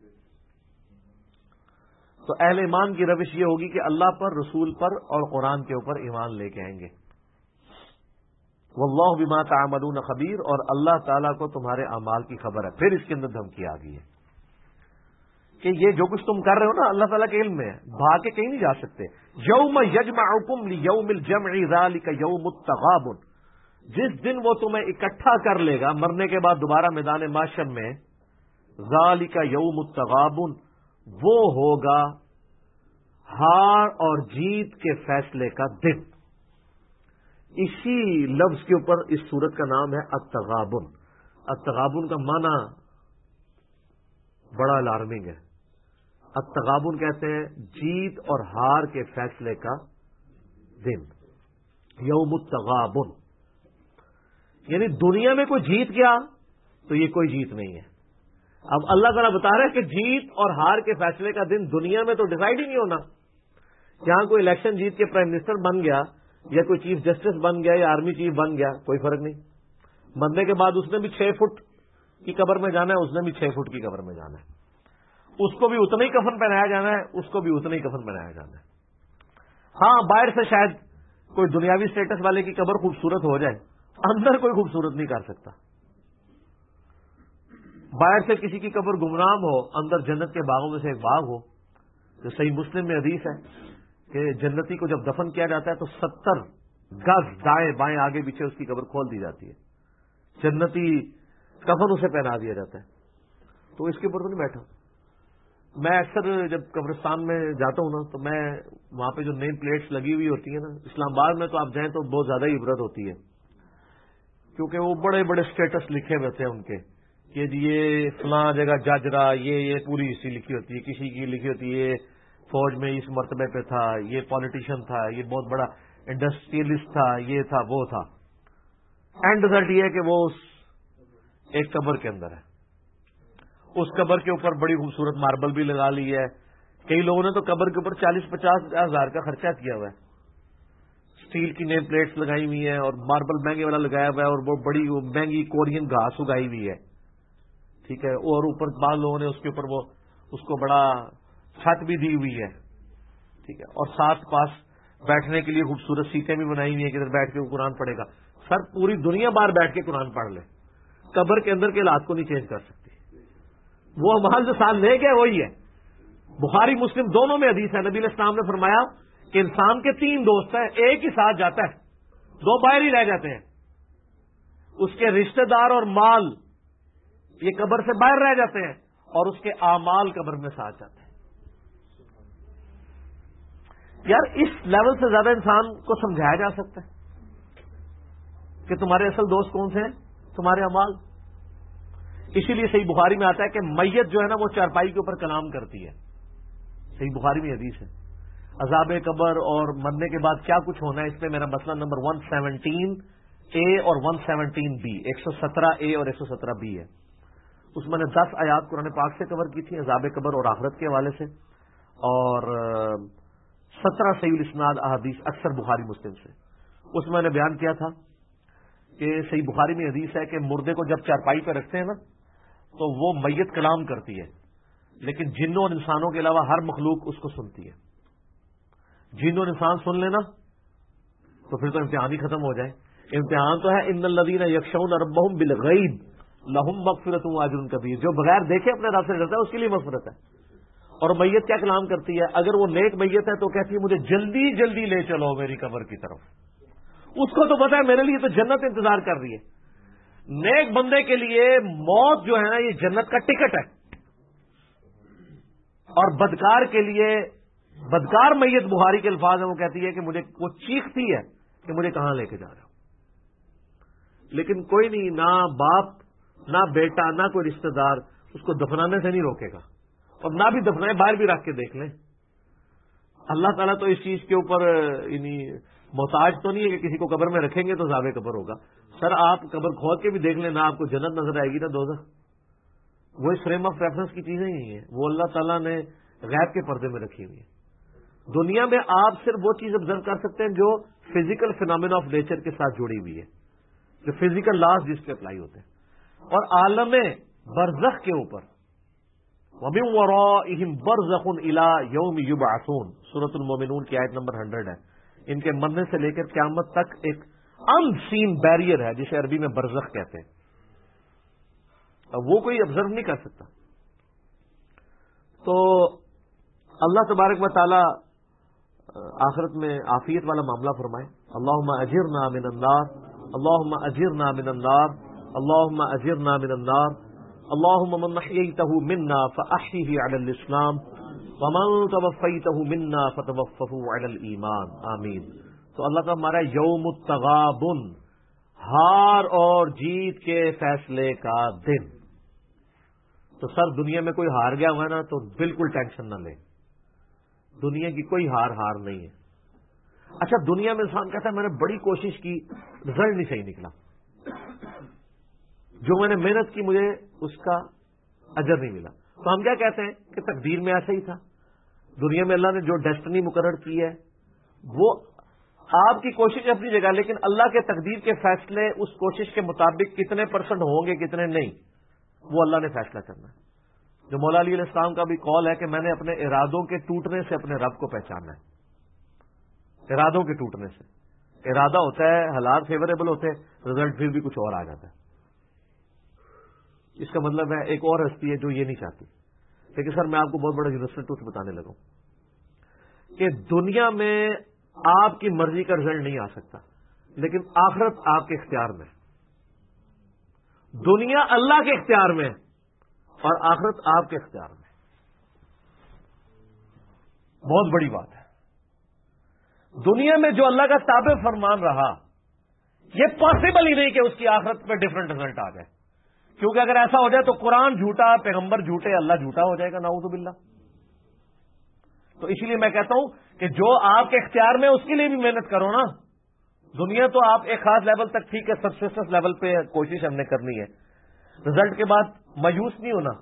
S1: تو اہل ایمان کی روش یہ ہوگی کہ اللہ پر، رسول پر اور قرآن کے اوپر ایمان لے کے آئیں گے۔ واللہ بما تعملون خبیر، اور اللہ تعالیٰ کو تمہارے اعمال کی خبر ہے۔ پھر اس کے اندر دھمکی آ گئی ہے کہ یہ جو کچھ تم کر رہے ہو نا اللہ تعالیٰ کے علم میں ہے، بھاگ کے کہیں نہیں جا سکتے۔ یوم یجمعکم لیوم الجمع ذالک یوم التغابن، جس دن وہ تمہیں اکٹھا کر لے گا مرنے کے بعد دوبارہ میدان محشر میں، ذالک یوم التغابن، وہ ہوگا ہار اور جیت کے فیصلے کا دن۔ اسی لفظ کے اوپر اس سورت کا نام ہے التغابن۔ التغابن کا معنی بڑا الارمنگ ہے۔ التغابن کہتے ہیں جیت اور ہار کے فیصلے کا دن، یوم التغابن، یعنی دنیا میں کوئی جیت گیا تو یہ کوئی جیت نہیں ہے۔ اب اللہ تعالیٰ بتا رہا ہے کہ جیت اور ہار کے فیصلے کا دن دنیا میں تو ڈیسائیڈ ہی نہیں ہونا۔ جہاں کوئی الیکشن جیت کے پرائم منسٹر بن گیا یا کوئی چیف جسٹس بن گیا یا آرمی چیف بن گیا، کوئی فرق نہیں۔ مرنے کے بعد اس نے بھی 6 فٹ کی قبر میں جانا ہے، اس نے بھی 6 فٹ کی قبر میں جانا ہے، اس کو بھی اتنا ہی کفن پہنایا جانا ہے، اس کو بھی اتنا ہی کفن پہنایا جانا ہے۔ ہاں باہر سے شاید کوئی دنیاوی سٹیٹس والے کی قبر خوبصورت ہو جائے، اندر کوئی خوبصورت نہیں کر سکتا۔ باہر سے کسی کی قبر گمنام ہو، اندر جنت کے باغوں میں سے ایک باغ ہو۔ جو صحیح مسلم میں حدیث ہے کہ جنتی کو جب دفن کیا جاتا ہے تو 70 گز دائیں بائیں آگے پیچھے اس کی قبر کھول دی جاتی ہے، جنتی کفن اسے پہنا دیا جاتا ہے۔ تو اس کے اوپر تو نہیں بیٹھا۔ میں اکثر جب قبرستان میں جاتا ہوں نا تو میں وہاں پہ جو نیم پلیٹس لگی ہوئی ہوتی ہیں نا، اسلام آباد میں تو آپ جائیں تو بہت زیادہ ہی عبرت ہوتی ہے، کیونکہ وہ بڑے بڑے اسٹیٹس لکھے ہوئے تھے ان کے کہ یہ فلاں جگہ جج رہا، یہ پوری ہسٹری لکھی ہوتی ہے، کسی کی لکھی ہوتی ہے فوج میں اس مرتبے پہ تھا، یہ پالیٹیشین تھا، یہ بہت بڑا انڈسٹریلسٹ تھا، یہ تھا وہ تھا۔ اینڈ رزلٹ یہ ہے کہ وہ ایک قبر کے اندر ہے، اس قبر کے اوپر بڑی خوبصورت ماربل بھی لگا لی ہے۔ کئی لوگوں نے تو قبر کے اوپر 40-50 ہزار کا خرچہ کیا ہوا ہے، اسٹیل کی نیم پلیٹس لگائی ہوئی ہیں اور ماربل مہنگے والا لگایا ہوا ہے اور وہ بڑی مہنگی کورین گھاس اگائی ہوئی ہے، ٹھیک ہے، اور اوپر بعض لوگوں نے اس کے اوپر وہ اس کو بڑا چھت بھی دی ہوئی ہے، ٹھیک ہے، اور ساتھ پاس بیٹھنے کے لیے خوبصورت سیٹیں بھی بنائی ہوئی ہیں کہ ادھر بیٹھ کے وہ قرآن پڑھے گا۔ سر پوری دنیا باہر بیٹھ کے قرآن پڑھ لے، قبر کے اندر کے حالات کو نہیں چینج کر سکتی۔ وہ محل جو سال لے گئے وہی ہے۔ بخاری مسلم دونوں میں حدیث ہے، نبی علیہ السلام نے فرمایا کہ انسان کے 3 دوست ہیں، ایک ہی ساتھ جاتا ہے، 2 باہر ہی رہ جاتے ہیں، اس کے رشتہ دار اور مال یہ قبر سے باہر رہ جاتے ہیں اور اس کے اعمال قبر میں ساتھ جاتے ہیں۔ یار اس لیول سے زیادہ انسان کو سمجھایا جا سکتا ہے کہ تمہارے اصل دوست کون سے ہیں؟ تمہارے اعمال۔ اسی لیے صحیح بخاری میں آتا ہے کہ میت جو ہے نا وہ چارپائی کے اوپر کلام کرتی ہے، صحیح بخاری میں حدیث ہے۔ عذاب قبر اور مرنے کے بعد کیا کچھ ہونا ہے، اس پہ میرا مسئلہ نمبر 117A اور 117B، 117A اور 117B ہے۔ اس میں نے 10 آیات قرآن پاک سے کور کی تھی عذاب قبر اور آخرت کے حوالے سے، اور 17 صحیح الاسناد احادیث اکثر بخاری مسلم سے۔ اس میں نے بیان کیا تھا کہ صحیح بخاری میں حدیث ہے کہ مردے کو جب چارپائی پہ رکھتے ہیں نا تو وہ میت کلام کرتی ہے، لیکن جنوں اور انسانوں کے علاوہ ہر مخلوق اس کو سنتی ہے۔ جن اور انسان سن لینا تو پھر تو امتحان ہی ختم ہو جائے۔ امتحان تو ہے ان الذین یخشون ربہم بالغیب لہم مغفرۃ واجر کبیر، جو بغیر دیکھے اپنے رب سے ڈرتا ہے اس کے لیے مغفرت ہے۔ اور میت کیا کلام کرتی ہے؟ اگر وہ نیک میت ہے تو کہتی ہے مجھے جلدی جلدی لے چلو میری قبر کی طرف۔ اس کو تو پتا ہے میرے لیے تو جنت انتظار کر رہی ہے۔ نیک بندے کے لیے موت جو ہے نا یہ جنت کا ٹکٹ ہے، اور بدکار کے لیے بدکار میت بخاری کے الفاظ ہیں، وہ کہتی ہے کہ مجھے، وہ چیختی ہے کہ مجھے کہاں لے کے جا رہا ہوں۔ لیکن کوئی نہیں، نہ باپ نہ بیٹا نہ کوئی رشتہ دار اس کو دفنانے سے نہیں روکے گا، اور نہ بھی دفنائے، باہر بھی رکھ کے دیکھ لیں۔ اللہ تعالیٰ تو اس چیز کے اوپر یعنی محتاج تو نہیں ہے کہ کسی کو قبر میں رکھیں گے تو عذاب قبر ہوگا۔ سر آپ قبر کھود کے بھی دیکھ لیں، نہ آپ کو جنت نظر آئے گی نہ دوزخ۔ وہ اس فریم آف ریفرنس کی چیزیں ہی ہیں، وہ اللہ تعالیٰ نے غیب کے پردے میں رکھی ہوئی ہیں۔ دنیا میں آپ صرف وہ چیز آبزرو کر سکتے ہیں جو فزیکل فینومینا آف نیچر کے ساتھ جڑی ہوئی ہے، جو فزیکل لاز جس پہ اپلائی ہوتے ہیں۔ اور عالم برزخ کے اوپر وَمِن وَرَائِهِمْ بَرْزَخٌ إِلَىٰ يَوْمِ يُبْعَثُونَ، سورۃ المومنون کی آیت نمبر 100 ہے۔ ان کے مرنے سے لے کر قیامت تک ایک ان سین بیریئر ہے جسے عربی میں برزخ کہتے ہیں، اور وہ کوئی آبزرو نہیں کر سکتا۔ تو اللہ تبارک و تعالی آخرت میں عافیت والا معاملہ فرمائے۔ اللہم اجرنا من النار، اللہم اجرنا من النار، اللہم اجرنا من النار، اللہم من احییتہ منا فاحیہ علی الاسلام ومن توفیتہ منا فتوفہ علی الایمان، آمین۔ تو اللہ تعالیٰ ہمارا یوم التغابن، ہار اور جیت کے فیصلے کا دن۔ تو سر دنیا میں کوئی ہار گیا ہوا نا تو بالکل ٹینشن نہ لے، دنیا کی کوئی ہار نہیں ہے۔ اچھا دنیا میں انسان کہتا ہے میں نے بڑی کوشش کی، رزلٹ نہیں صحیح نکلا، جو میں نے محنت کی مجھے اس کا اجر نہیں ملا، تو ہم کیا کہتے ہیں کہ تقدیر میں ایسا ہی تھا۔ دنیا میں اللہ نے جو ڈیسٹنی مقرر کی ہے وہ آپ کی کوشش اپنی جگہ، لیکن اللہ کے تقدیر کے فیصلے اس کوشش کے مطابق کتنے پرسنٹ ہوں گے کتنے نہیں، وہ اللہ نے فیصلہ کرنا ہے۔ جو مولا علی علیہ السلام کا بھی قول ہے کہ میں نے اپنے ارادوں کے ٹوٹنے سے اپنے رب کو پہچانا ہے۔ ارادوں کے ٹوٹنے سے، ارادہ ہوتا ہے حالات فیوریبل ہوتے ہیں، رزلٹ پھر بھی کچھ اور آ جاتا ہے۔ اس کا مطلب ہے ایک اور ہستی ہے جو یہ نہیں چاہتی۔ لیکن سر میں آپ کو بہت بڑا یونیورسل ٹروتھ بتانے لگا کہ دنیا میں آپ کی مرضی کا رزلٹ نہیں آ سکتا، لیکن آخرت آپ کے اختیار میں۔ دنیا اللہ کے اختیار میں اور آخرت آپ کے اختیار میں۔ بہت بڑی بات ہے۔ دنیا میں جو اللہ کا تابع فرمان رہا، یہ پاسبل ہی نہیں کہ اس کی آخرت پہ ڈفرنٹ رزلٹ آ جائے، کیونکہ اگر ایسا ہو جائے تو قرآن جھوٹا، پیغمبر جھوٹے، اللہ جھوٹا ہو جائے گا، نعوذ باللہ۔ تو اسی لیے میں کہتا ہوں کہ جو آپ کے اختیار میں اس کے لیے بھی محنت کرو نا۔ دنیا تو آپ ایک خاص لیول تک ٹھیک ہے، سبسسٹنس لیول پہ کوشش ہم نے کرنی ہے، رزلٹ کے بعد مایوس نہیں ہونا۔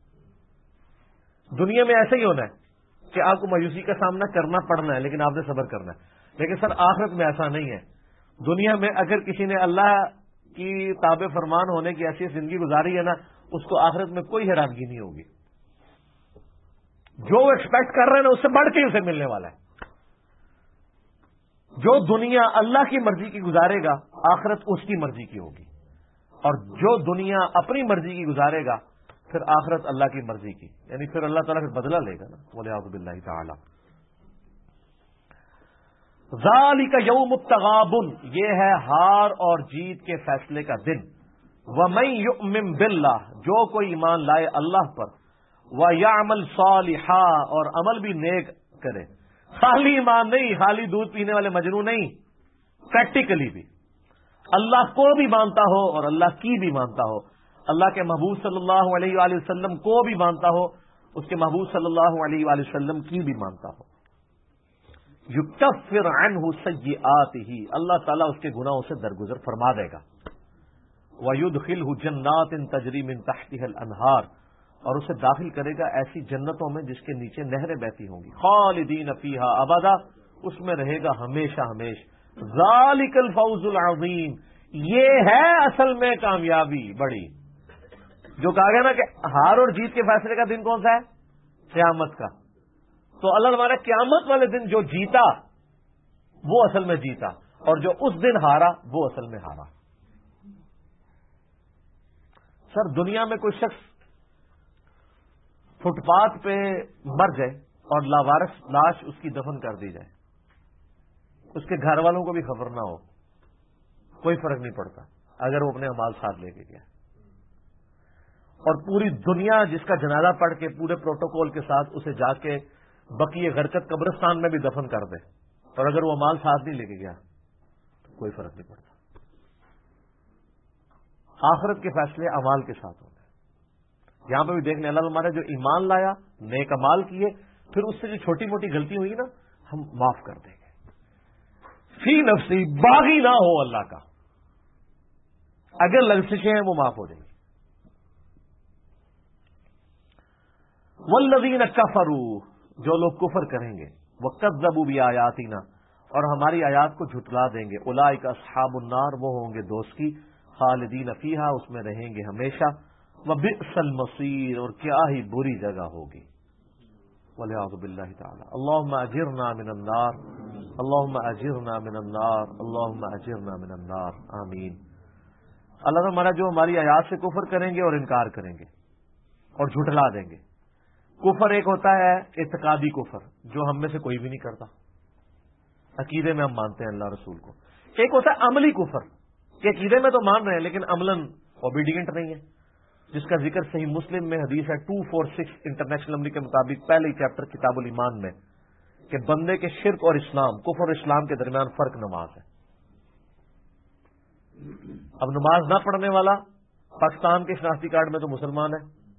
S1: دنیا میں ایسا ہی ہونا ہے کہ آپ کو مایوسی کا سامنا کرنا پڑنا ہے، لیکن آپ نے صبر کرنا ہے۔ لیکن سر آخرت میں ایسا نہیں ہے۔ دنیا میں اگر کسی نے اللہ کی تابع فرمان ہونے کی ایسی زندگی گزاری ہے نا، اس کو آخرت میں کوئی حیرانگی نہیں ہوگی۔ جو وہ ایکسپیکٹ کر رہے ہیں نا اس سے بڑھ کے اسے ملنے والا ہے۔ جو دنیا اللہ کی مرضی کی گزارے گا، آخرت اس کی مرضی کی ہوگی، اور جو دنیا اپنی مرضی کی گزارے گا پھر آخرت اللہ کی مرضی کی، یعنی پھر اللہ تعالیٰ پھر بدلہ لے گا نا، وَلِعِیاذُ بِاللَّهِ تَعَالَیٰ۔ ذالک یوم التغابن، یہ ہے ہار اور جیت کے فیصلے کا دن. ومن یؤمن باللہ، جو کوئی ایمان لائے اللہ پر، ویعمل صالحا، اور عمل بھی نیک کرے. خالی ایمان نہیں، خالی دودھ پینے والے مجنو نہیں، پریکٹیکلی بھی اللہ کو بھی مانتا ہو اور اللہ کی بھی مانتا ہو، اللہ کے محبوب صلی اللہ علیہ وآلہ وسلم کو بھی مانتا ہو، اس کے محبوب صلی اللہ علیہ وآلہ وسلم کی بھی مانتا ہو. یکفر عنہ سیئاتہ، اللہ تعالیٰ اس کے گناہوں سے درگزر فرما دے گا. وَيُدْخِلْهُ جَنَّاتٍ تَجْرِي مِن تَحْتِهَا الْأَنْهَارُ، اور اسے داخل کرے گا ایسی جنتوں میں جس کے نیچے نہریں بہتی ہوں گی. خالدین فیہا ابدا، اس میں رہے گا ہمیشہ ہمیشہ. ذالک الفوز العظیم، یہ ہے اصل میں کامیابی بڑی. جو کہا گیا نا کہ ہار اور جیت کے فیصلے کا دن کون سا ہے؟ قیامت کا. تو اللہ ہمارا قیامت والے دن جو جیتا وہ اصل میں جیتا، اور جو اس دن ہارا وہ اصل میں ہارا. سر دنیا میں کوئی شخص فٹ پاتھ پہ مر جائے اور لاوارث لاش اس کی دفن کر دی جائے، اس کے گھر والوں کو بھی خبر نہ ہو، کوئی فرق نہیں پڑتا اگر وہ اپنے اعمال ساتھ لے کے گیا. اور پوری دنیا جس کا جنازہ پڑھ کے پورے پروٹوکول کے ساتھ اسے جا کے بقیہ غرقت قبرستان میں بھی دفن کر دے، اور اگر وہ اعمال ساتھ نہیں لے کے گیا کوئی فرق نہیں پڑتا. آخرت کے فیصلے اعمال کے ساتھ ہوتے ہیں. یہاں پہ بھی دیکھ لیں، اللہ ہمارے جو ایمان لایا، نیک اعمال کیے، پھر اس سے جو چھوٹی موٹی غلطی ہوئی نا ہم معاف کر دیں گے. فی نفسی، باغی نہ ہو اللہ کا، اگر لغزشیں ہیں وہ معاف ہو جائیں گی. والذین کفروا، جو لوگ کفر کریں گے، وکذبوا بآیاتنا، اور ہماری آیات کو جھٹلا دیں گے، اولئک اصحاب النار، وہ ہوں گے دوست کی، خالدین فیہا، اس میں رہیں گے ہمیشہ، وبئس المصیر، اور کیا ہی بری جگہ ہوگی. والعیاذ باللہ تعالی. اللہم اجرنا من النار، اللہم اجرنا من النار، اللہم اجرنا من النار، آمین. اللہ ہمارا جو ہماری آیات سے کفر کریں گے اور انکار کریں گے اور جھٹلا دیں گے. کفر ایک ہوتا ہے اعتقادی کفر، جو ہم میں سے کوئی بھی نہیں کرتا، عقیدے میں ہم مانتے ہیں اللہ رسول کو. ایک ہوتا ہے عملی کفر، کہ عقیدے میں تو مان رہے ہیں لیکن عملاً اوبیڈینٹ نہیں ہے، جس کا ذکر صحیح مسلم میں حدیث ہے 246 انٹرنیشنل نمبر کے مطابق پہلے ہی چیپٹر کتاب الایمان میں، کہ بندے کے شرک اور اسلام، کفر اور اسلام کے درمیان فرق نماز ہے. اب نماز نہ پڑھنے والا پاکستان کے شناختی کارڈ میں تو مسلمان ہے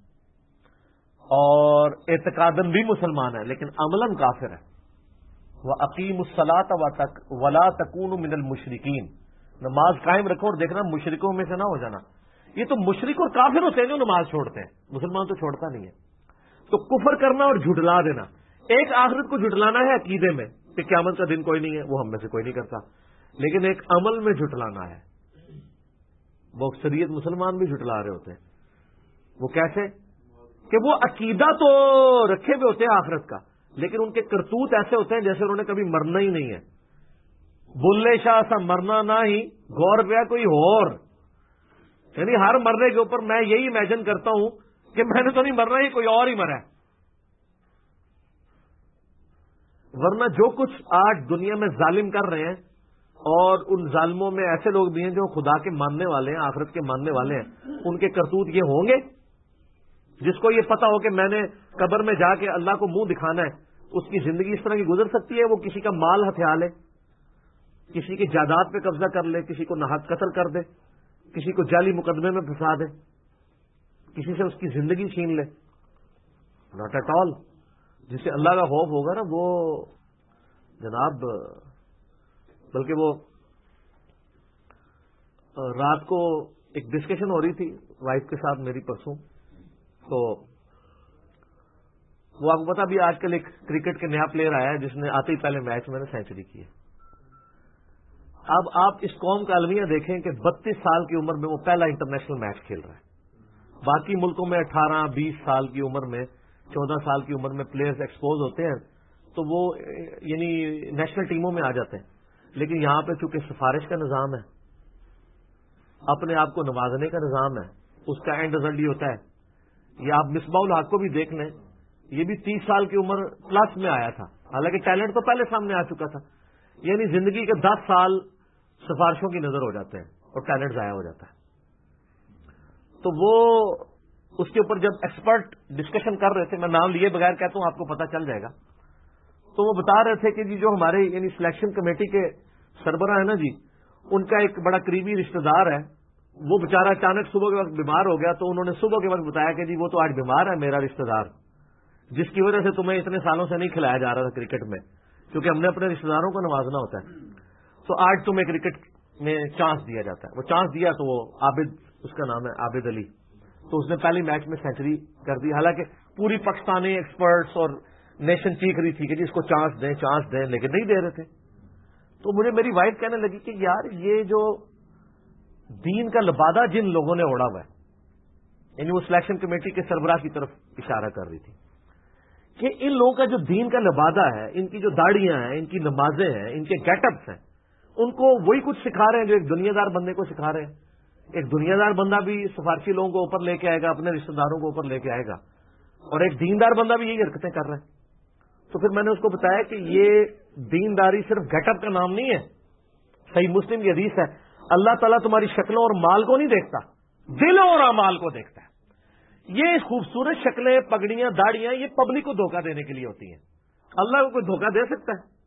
S1: اور اعتقاداً بھی مسلمان ہے، لیکن عملاً کافر ہے. وَأَقِيمُوا الصَّلَاةَ وَلَا تَكُونُوا مِنَ الْمُشْرِكِينَ، نماز قائم رکھو اور دیکھنا مشرکوں میں سے نہ ہو جانا. یہ تو مشرک اور کافر ہوتے ہیں جو نماز چھوڑتے ہیں، مسلمان تو چھوڑتا نہیں ہے. تو کفر کرنا اور جھٹلا دینا، ایک آخرت کو جھٹلانا ہے عقیدے میں کہ قیامت کا دن کوئی نہیں ہے، وہ ہم میں سے کوئی نہیں کرتا، لیکن ایک عمل میں جھٹلانا ہے. وہ اکثریت مسلمان بھی جھٹلا رہے ہوتے ہیں. وہ کیسے؟ کہ وہ عقیدہ تو رکھے ہوئے ہوتے ہیں آخرت کا، لیکن ان کے کرتوت ایسے ہوتے ہیں جیسے انہوں نے کبھی مرنا ہی نہیں ہے. بلے شاہ سا مرنا نہ ہی، غور پیا کوئی اور، یعنی ہر مرنے کے اوپر میں یہی امیجن کرتا ہوں کہ میں نے تو نہیں مرنا، یہ کوئی اور ہی مرا ہے. ورنہ جو کچھ آج دنیا میں ظالم کر رہے ہیں، اور ان ظالموں میں ایسے لوگ بھی ہیں جو خدا کے ماننے والے ہیں، آخرت کے ماننے والے ہیں، ان کے کرتوت یہ ہوں گے. جس کو یہ پتا ہو کہ میں نے قبر میں جا کے اللہ کو منہ دکھانا ہے، اس کی زندگی اس طرح کی گزر سکتی ہے وہ کسی کا مال ہتھیا لے، کسی کی جائیداد پہ قبضہ کر لے، کسی کو ناحق قتل کر دے، کسی کو جعلی مقدمے میں پھنسا دے، کسی سے اس کی زندگی چھین لے. Not at all. جسے اللہ کا خوف ہوگا نا وہ جناب، بلکہ وہ رات کو ایک ڈسکشن ہو رہی تھی وائف کے ساتھ میری پرسوں، تو وہ آپ کو پتا بھی آج کل ایک کرکٹ کے نیا پلیئر آیا ہے جس نے آتے ہی پہلے میچ میں نے سینچری کی ہے. اب آپ اس قوم کا المیہ دیکھیں کہ 32 سال کی عمر میں وہ پہلا انٹرنیشنل میچ کھیل رہا ہے. باقی ملکوں میں 18-20 سال کی عمر میں، 14 سال کی عمر میں پلیئرز ایکسپوز ہوتے ہیں تو وہ یعنی نیشنل ٹیموں میں آ جاتے ہیں. لیکن یہاں پہ چونکہ سفارش کا نظام ہے، اپنے آپ کو نوازنے کا نظام ہے، اس کا اینڈ رزلٹ یہ ہوتا ہے. یہ آپ مصباح الحق کو بھی دیکھ لیں، یہ بھی 30 سال کی عمر پلس میں آیا تھا، حالانکہ ٹیلنٹ تو پہلے سامنے آ چکا تھا، یعنی زندگی کے 10 سال سفارشوں کی نظر ہو جاتے ہیں اور ٹیلنٹ ضائع ہو جاتا ہے. تو وہ اس کے اوپر جب ایکسپرٹ ڈسکشن کر رہے تھے، میں نام لیے بغیر کہتا ہوں آپ کو پتہ چل جائے گا، تو وہ بتا رہے تھے کہ جی جو ہمارے یعنی سلیکشن کمیٹی کے سربراہ ہیں نا جی، ان کا ایک بڑا قریبی رشتہ دار ہے، وہ بیچارہ اچانک صبح کے وقت بیمار ہو گیا. تو انہوں نے صبح کے وقت بتایا کہ جی وہ تو آج بیمار ہے میرا رشتہ دار، جس کی وجہ سے تمہیں اتنے سالوں سے نہیں کھلایا جا رہا تھا کرکٹ میں، کیونکہ ہم نے اپنے رشتہ داروں کو نوازنا ہوتا ہے. تو آج تمہیں کرکٹ میں چانس دیا جاتا ہے. وہ چانس دیا تو وہ عابد، اس کا نام ہے عابد علی، تو اس نے پہلی میچ میں سینچری کر دی. حالانکہ پوری پاکستانی ایکسپرٹس اور نیشن چیخ رہی تھی کہ جی اس کو چانس دیں، لیکن نہیں دے رہے تھے. تو مجھے میری وائف کہنے لگی کہ یار یہ جو دین کا لبادہ جن لوگوں نے اوڑا ہوا ہے، یعنی وہ سلیکشن کمیٹی کے سربراہ کی طرف اشارہ کر رہی تھی کہ ان لوگوں کا جو دین کا لبادہ ہے، ان کی جو داڑیاں ہیں، ان کی نمازیں ہیں، ان کے گیٹ اپس ہیں، ان کو وہی کچھ سکھا رہے ہیں جو ایک دنیا دار بندے کو سکھا رہے ہیں. ایک دنیا دار بندہ بھی سفارشی لوگوں کو اوپر لے کے آئے گا، اپنے رشتہ داروں کو اوپر لے کے آئے گا، اور ایک دیندار بندہ بھی یہی حرکتیں کر رہا ہے. تو پھر میں نے اس کو بتایا کہ یہ دینداری صرف گیٹ اپ کا نام نہیں ہے. صحیح مسلم کی حدیث ہے، اللہ تعالیٰ تمہاری شکلوں اور مال کو نہیں دیکھتا، دلوں اور اعمال کو دیکھتا ہے. یہ خوبصورت شکلیں، پگڑیاں، داڑیاں، یہ پبلک کو دھوکہ دینے کے لیے ہوتی ہیں. اللہ کو کوئی دھوکہ دے سکتا ہے؟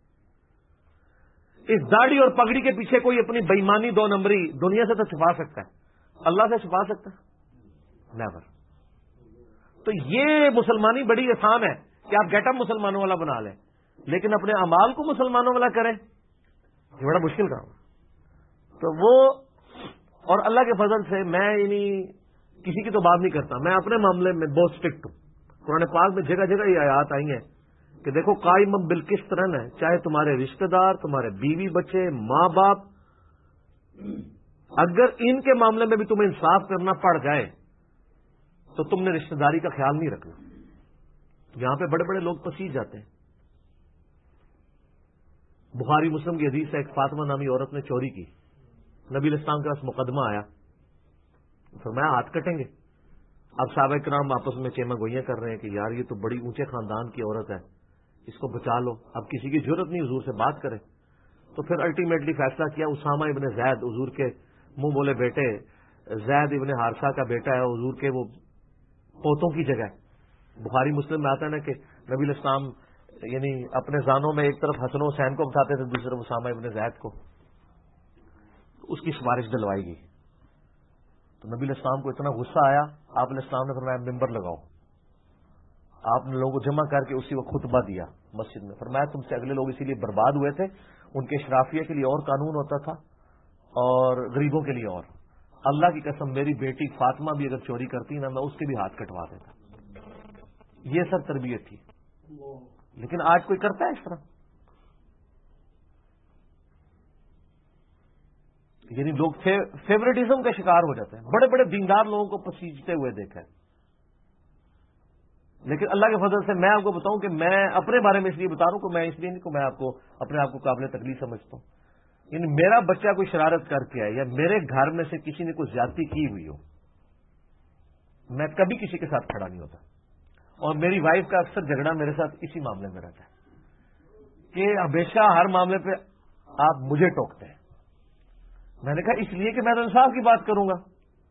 S1: اس داڑھی اور پگڑی کے پیچھے کوئی اپنی بےایمانی 2 نمبری دنیا سے تو چھپا سکتا ہے، اللہ سے چھپا سکتا ہے؟ نیور. تو یہ مسلمانی بڑی آسان ہے کہ آپ گیٹ اپ مسلمانوں والا بنا لیں، لیکن اپنے اعمال کو مسلمانوں والا کریں، یہ بڑا مشکل کام ہے. تو وہ، اور اللہ کے فضل سے میں یعنی کسی کی تو بات نہیں کرتا، میں اپنے معاملے میں بہت اسٹرکٹ ہوں. قرآن پاک میں جگہ جگہ یہ آیات آئی ہیں کہ دیکھو قائم بالقسط رہنا ہے، چاہے تمہارے رشتہ دار، تمہارے بیوی بچے، ماں باپ، اگر ان کے معاملے میں بھی تمہیں انصاف کرنا پڑ جائے تو تم نے رشتہ داری کا خیال نہیں رکھنا. یہاں پہ بڑے بڑے لوگ پسیج جاتے ہیں. بخاری مسلم کی حدیث ہے، ایک فاطمہ نامی عورت نے چوری کی، نبی علیہ السلام کے پاس مقدمہ آیا، فرمایا ہاتھ کٹیں گے. اب صحابہ کرام آپس میں چیمہ گوئیاں کر رہے ہیں کہ یار یہ تو بڑی اونچے خاندان کی عورت ہے، اس کو بچا لو. اب کسی کی جرت نہیں حضور سے بات کرے. تو پھر الٹیمیٹلی فیصلہ کیا، اسامہ ابن زید، حضور کے منہ بولے بیٹے، زید ابن حارثہ کا بیٹا ہے، حضور کے وہ پوتوں کی جگہ. بخاری مسلم میں آتا ہے نا کہ نبی علیہ السلام یعنی اپنے زانوں میں ایک طرف حسن و حسین کو بٹھاتے تھے، دوسری طرف اسامہ ابن زید کو. اس کی سفارش دلوائی گئی. تو نبی علیہ السلام کو اتنا غصہ آیا، آپ علیہ السلام نے فرمایا ممبر لگاؤ. آپ نے لوگوں کو جمع کر کے اسی وقت خطبہ دیا مسجد میں. فرمایا تم سے اگلے لوگ اسی لیے برباد ہوئے تھے، ان کے اشرافیہ کے لیے اور قانون ہوتا تھا اور غریبوں کے لیے اور. اللہ کی قسم میری بیٹی فاطمہ بھی اگر چوری کرتی نا، میں اس کے بھی ہاتھ کٹوا دیتا. یہ سب تربیت تھی. لیکن آج کوئی کرتا ہے اس طرح؟ یعنی لوگ فیوریٹزم کا شکار ہو جاتے ہیں. بڑے بڑے دیندار لوگوں کو پسیجتے ہوئے دیکھا ہے. لیکن اللہ کے فضل سے میں آپ کو بتاؤں کہ میں اپنے بارے میں اس لیے بتا رہا ہوں کہ میں اس لیے نہیں کہ میں آپ کو اپنے آپ کو قابل تکلیف سمجھتا ہوں. یعنی میرا بچہ کوئی شرارت کر کے آئے یا میرے گھر میں سے کسی نے کوئی زیادتی کی ہوئی ہو، میں کبھی کسی کے ساتھ کھڑا نہیں ہوتا. اور میری وائف کا اکثر جھگڑا میرے ساتھ اسی معاملے میں رہتا ہے کہ ہمیشہ ہر معاملے پہ آپ مجھے ٹوکتے ہیں. میں نے کہا اس لیے کہ میں تو انصاف کی بات کروں گا.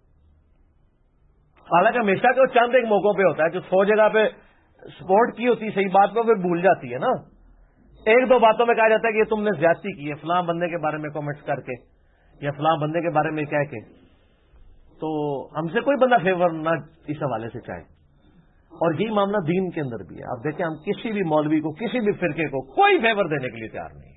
S1: حالانکہ ہمیشہ کے چند ایک موقعوں پہ ہوتا ہے جو 100 جگہ پہ سپورٹ کی ہوتی ہے صحیح بات کو، پھر بھول جاتی ہے نا. 1-2 باتوں میں کہا جاتا ہے کہ یہ تم نے زیادتی کی ہے فلاں بندے کے بارے میں کامنٹس کر کے یا فلاں بندے کے بارے میں کہہ کے. تو ہم سے کوئی بندہ فیور نہ اس حوالے سے چاہے. اور یہی معاملہ دین کے اندر بھی ہے. آپ دیکھیں ہم کسی بھی مولوی کو، کسی بھی فرقے کو کوئی فیور دینے کے لیے تیار نہیں ہے.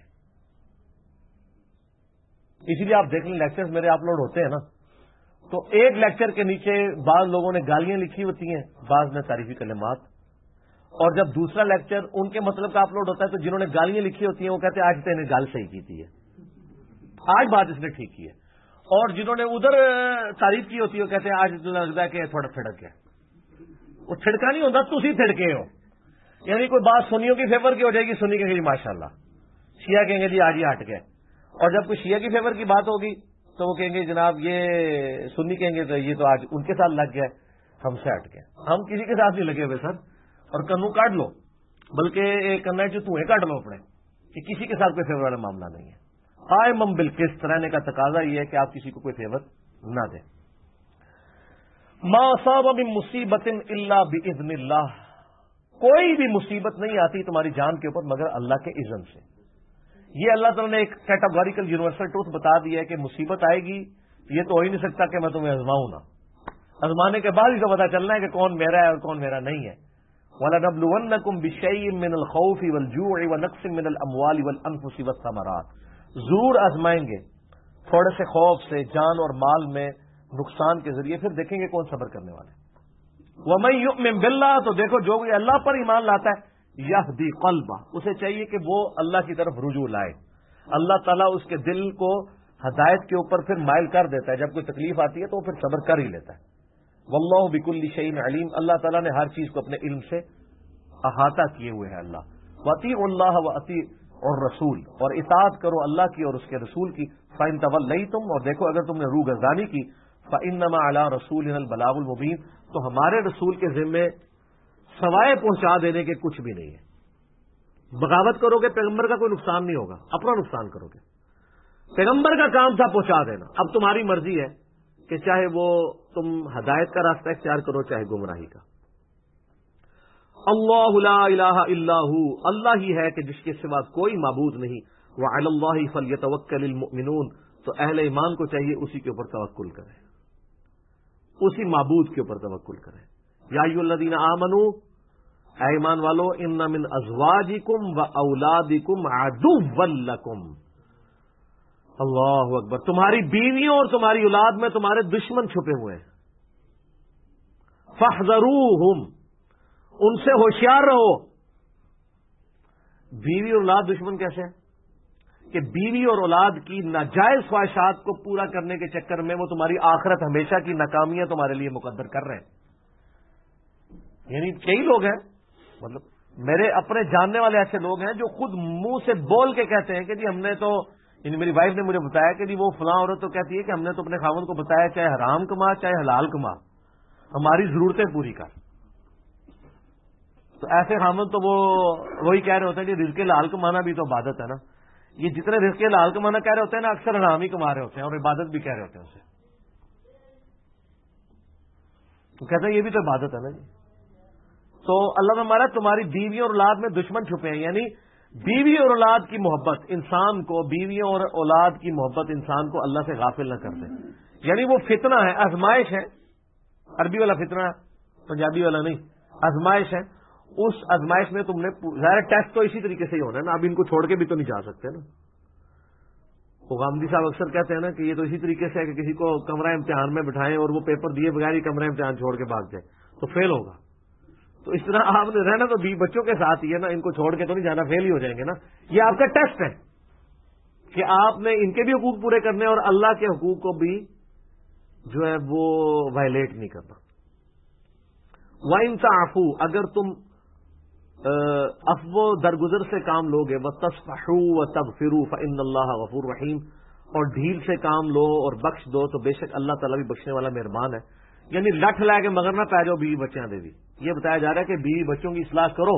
S1: اسی لیے آپ دیکھ لیں لیکچرز میرے اپلوڈ ہوتے ہیں نا، تو ایک لیکچر کے نیچے بعض لوگوں نے گالیاں لکھی ہوتی ہیں، بعض نے تعریفی کلمات. اور جب دوسرا لیکچر ان کے مطلب کا اپلوڈ ہوتا ہے تو جنہوں نے گالیاں لکھی ہوتی ہیں وہ کہتے ہیں آج تو نے گال صحیح کی تھی ہے، آج بات اس نے ٹھیک کی ہے. اور جنہوں نے ادھر تعریف کی ہوتی ہے وہ کہتے ہیں آج لگتا ہے کہ تھوڑا تھڑک گیا. وہ چھڑکا نہیں ہوتا، تسی تھڑکے ہو. یعنی کوئی بات سنیوں کی فیور کی ہو جائے گی، سنی کہیں گے جی ماشاء اللہ، شیعہ کہیں گے جی آج یہ ہٹ گئے. اور جب کوئی شیعہ کی فیور کی بات ہوگی تو وہ کہیں گے جناب یہ سنی کہیں گے تو یہ تو آج ان کے ساتھ لگ گیا، ہم سے ہٹ گئے. ہم کسی کے ساتھ نہیں لگے ہوئے سر. اور کنو کاٹ لو، بلکہ ایک کرنا ہے جو تمہیں کاٹ لو اپنے. کہ کسی کے ساتھ کوئی فیور والا معاملہ نہیں ہے. قائم بالقسط رہنے کا تقاضا یہ ہے کہ آپ کسی کو کوئی فیور نہ دیں. ما اصاب من مصیبت الا باذن اللہ، کوئی بھی مصیبت نہیں آتی تمہاری جان کے اوپر مگر اللہ کے اذن سے. یہ اللہ تعالیٰ نے ایک کیٹاگوریکل یونیورسل ٹروتھ بتا دیا ہے کہ مصیبت آئے گی، یہ تو ہو ہی نہیں سکتا کہ میں تمہیں آزماؤں نہ. آزمانے کے بعد ہی تو پتا چلنا ہے کہ کون میرا ہے اور کون میرا نہیں ہے. وَلَنَبْلُوَنَّكُمْ بِشَيْءٍ مِّنَ الْخَوْفِ وَالْجُوعِ وَنَقْصٍ مِّنَ الْأَمْوَالِ وَالْأَنفُسِ وَالثَّمَرَاتِ، ضرور آزمائیں گے تھوڑے سے خوف سے، جان اور مال میں نقصان کے ذریعے، پھر دیکھیں گے کون صبر کرنے والے. وَمَن يُؤْمِن بِاللَّهِ، تو دیکھو جو کوئی اللہ پر ایمان لاتا ہے، یہدی قلبہ، اسے چاہیے کہ وہ اللہ کی طرف رجوع لائے. اللہ تعالیٰ اس کے دل کو ہدایت کے اوپر پھر مائل کر دیتا ہے. جب کوئی تکلیف آتی ہے تو وہ پھر صبر کر ہی لیتا ہے. واللہ بکل شیء علیم، اللہ تعالیٰ نے ہر چیز کو اپنے علم سے احاطہ کیے ہوئے ہے. اللہ وَأَطِیعُوا اللَّهَ وَأَطِیعُوا الرَّسُولَ، اور اطاعت کرو اللہ کی اور اس کے رسول کی. فَإِن تَوَلَّیْتُمْ، اور دیکھو اگر تم نے روگردانی کی، فَإِنَّمَا عَلَىٰ رَسُولِنَا الْبَلَاغُ الْمُبِینُ، تو ہمارے رسول کے ذمے سوائے پہنچا دینے کے کچھ بھی نہیں ہے. بغاوت کرو گے پیغمبر کا کوئی نقصان نہیں ہوگا، اپنا نقصان کرو گے. پیغمبر کا کام تھا پہنچا دینا. اب تمہاری مرضی ہے کہ چاہے وہ تم ہدایت کا راستہ اختیار کرو چاہے گمراہی کا. اللہ لا الہ الا ہو، اللہ ہی ہے کہ جس کے سوا کوئی معبود نہیں. وعلی اللہ فلیتوکل المؤمنون، تو اہل ایمان کو چاہیے اسی کے اوپر توکل کریں، اسی معبود کے اوپر توکل کریں. یا ایھا الذین آمنوا، اے ایمان والو، ان من ازواجکم و اولادکم عدوا لکم. اللہ اکبر، تمہاری بیویوں اور تمہاری اولاد میں تمہارے دشمن چھپے ہوئے ہیں. فاحذروہم، ان سے ہوشیار رہو. بیوی اور اولاد دشمن کیسے ہیں؟ کہ بیوی اور اولاد کی ناجائز خواہشات کو پورا کرنے کے چکر میں وہ تمہاری آخرت ہمیشہ کی ناکامیاں تمہارے لیے مقدر کر رہے ہیں. یعنی کئی لوگ ہیں، مطلب میرے اپنے جاننے والے ایسے لوگ ہیں جو خود منہ سے بول کے کہتے ہیں کہ جی ہم نے تو، یعنی میری وائف نے مجھے بتایا کہ جی وہ فلاں عورت تو کہتی ہے کہ ہم نے تو اپنے خاوند کو بتایا چاہے حرام کما چاہے حلال کما، ہماری ضرورتیں پوری کر. تو ایسے خاوند تو وہ وہی کہہ رہے ہوتے ہیں کہ رزق حلال کمانا بھی تو عبادت ہے نا. یہ جتنے رزق حلال کمانا کہہ رہے ہوتے ہیں نا، اکثر حرام ہی کما رہے ہوتے ہیں اور عبادت بھی کہہ رہے ہوتے ہیں اسے. تو کہتے ہیں یہ بھی تو عبادت ہے نا جی. تو اللہ نے ہمارا تمہاری بیوی اور اولاد میں دشمن چھپے ہیں. یعنی بیوی اور اولاد کی محبت انسان کو، بیویوں اور اولاد کی محبت انسان کو اللہ سے غافل نہ کر دے. یعنی وہ فتنہ ہے، آزمائش ہے. عربی والا فتنہ ہے، پنجابی والا نہیں، آزمائش ہے. اس آزمائش میں تم نے ظاہر ٹیسٹ تو اسی طریقے سے ہی ہونا ہے نا. اب ان کو چھوڑ کے بھی تو نہیں جا سکتے نا. وہ غامدی صاحب اکثر کہتے ہیں نا کہ یہ تو اسی طریقے سے ہے کہ کسی کو کمرہ امتحان میں بٹھائیں اور وہ پیپر دیے بغیر ہی کمرہ امتحان چھوڑ کے بھاگ جائے تو فیل ہوگا. تو اس طرح آپ نے رہنا تو بھی بچوں کے ساتھ ہی ہے نا، ان کو چھوڑ کے تو نہیں جانا، فیل ہی ہو جائیں گے نا. یہ آپ کا ٹیسٹ ہے کہ آپ نے ان کے بھی حقوق پورے کرنے اور اللہ کے حقوق کو بھی جو ہے وہ وائلیٹ نہیں کرنا. وَإِن تَعْفُوا، اگر تم عفو درگزر سے کام لوگے، وَتَصْفَحُوا وَتَغْفِرُوا فَإِنَّ اللَّهَ غَفُورٌ رَحِيمٌ، اور ڈھیل سے کام لو اور بخش دو تو بے شک اللہ تعالیٰ بھی بخشنے والا مہربان ہے. یعنی لٹھ لے کے مگر نہ پہ جاؤ بیوی بچیاں دے دی. یہ بتایا جا رہا ہے کہ بیوی بچوں کی اصلاح کرو.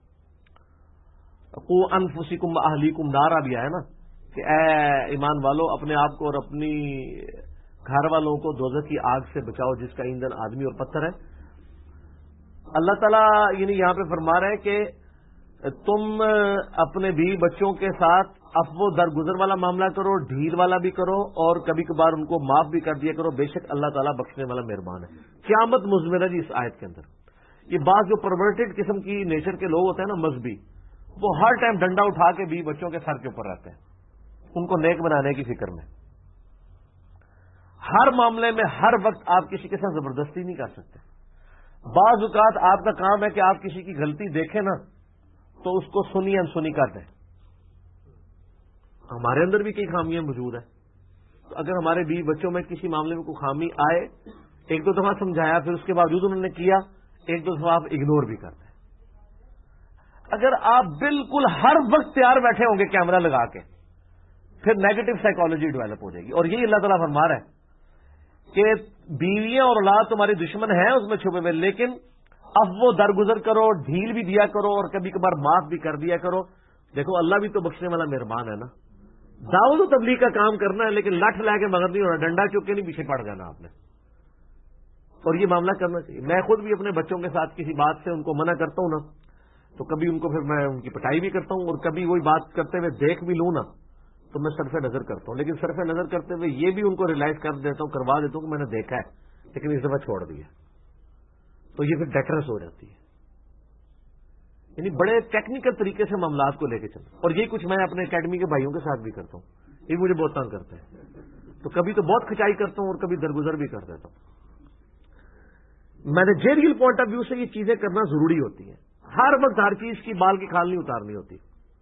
S1: قُوا أَنفُسَكُمْ وَأَهْلِيكُمْ نارا بھی آیا نا کہ اے ایمان والو، اپنے آپ کو اور اپنی گھر والوں کو دوزخ کی آگ سے بچاؤ جس کا ایندھن آدمی اور پتھر ہے. اللہ تعالیٰ یعنی یہاں پہ فرما رہے ہیں کہ تم اپنے بیوی بچوں کے ساتھ عفو درگزر والا معاملہ کرو، ڈھیل والا بھی کرو، اور کبھی کبھار ان کو معاف بھی کر دیا کرو. بے شک اللہ تعالیٰ بخشنے والا مہربان ہے. قیامت مضمر ہے جی اس آیت کے اندر. یہ بعض جو پرورٹڈ قسم کی نیچر کے لوگ ہوتے ہیں نا، مذہبی، وہ ہر ٹائم ڈنڈا اٹھا کے بیوی بچوں کے سر کے اوپر رہتے ہیں، ان کو نیک بنانے کی فکر میں. ہر معاملے میں ہر وقت آپ کسی کے ساتھ زبردستی نہیں کر سکتے. بعض اوقات آپ کا کام ہے کہ آپ کسی کی غلطی دیکھیں نا تو اس کو سنی انسنی کر دیں. ہمارے اندر بھی کئی خامیاں موجود ہیں. تو اگر ہمارے بیوی بچوں میں کسی معاملے میں کوئی خامی آئے، ایک دو دفعہ سمجھایا، پھر اس کے باوجود انہوں نے کیا، ایک دو دفعہ آپ اگنور بھی کرتے ہیں. اگر آپ بالکل ہر وقت تیار بیٹھے ہوں گے کیمرہ لگا کے، پھر نیگیٹو سائیکالوجی ڈیولپ ہو جائے گی. اور یہی اللہ تعالیٰ فرما رہا ہے کہ بیویاں اور اولاد تمہاری دشمن ہیں اس میں چھپے ہوئے، لیکن اب وہ درگزر کرو، ڈھیل بھی دیا کرو اور کبھی کبھار معاف بھی کر دیا کرو دیکھو اللہ بھی تو بخشنے والا مہربان ہے نا. دعوت و تبلیغ کا کام کرنا ہے لیکن لٹھ لا کے مگر نہیں ہونا, ڈنڈا چوک کے نہیں پیچھے پڑ جانا آپ نے. اور یہ معاملہ کرنا چاہیے. میں خود بھی اپنے بچوں کے ساتھ کسی بات سے ان کو منع کرتا ہوں نا, تو کبھی ان کو پھر میں ان کی پٹائی بھی کرتا ہوں, اور کبھی وہی بات کرتے ہوئے دیکھ بھی لوں نا تو میں صرف نظر کرتا ہوں. لیکن صرف نظر کرتے ہوئے یہ بھی ان کو ریلائز کر دیتا ہوں, کروا دیتا ہوں کہ میں نے دیکھا ہے لیکن اس دفعہ چھوڑ دیا, تو یہ پھر ڈیٹرس ہو جاتی ہے. یعنی بڑے ٹیکنیکل طریقے سے معاملات کو لے کے چلتا ہوں. اور یہی کچھ میں اپنے اکیڈمی کے بھائیوں کے ساتھ بھی کرتا ہوں. یہ مجھے بہت تنگ کرتے ہیں, تو کبھی تو بہت کھچائی کرتا ہوں اور کبھی درگزر بھی کر دیتا ہوں. مینیجریل پوائنٹ آف ویو سے یہ چیزیں کرنا ضروری ہوتی ہیں. ہر وقت ہر چیز کی بال کی کھال نہیں اتارنی ہوتی,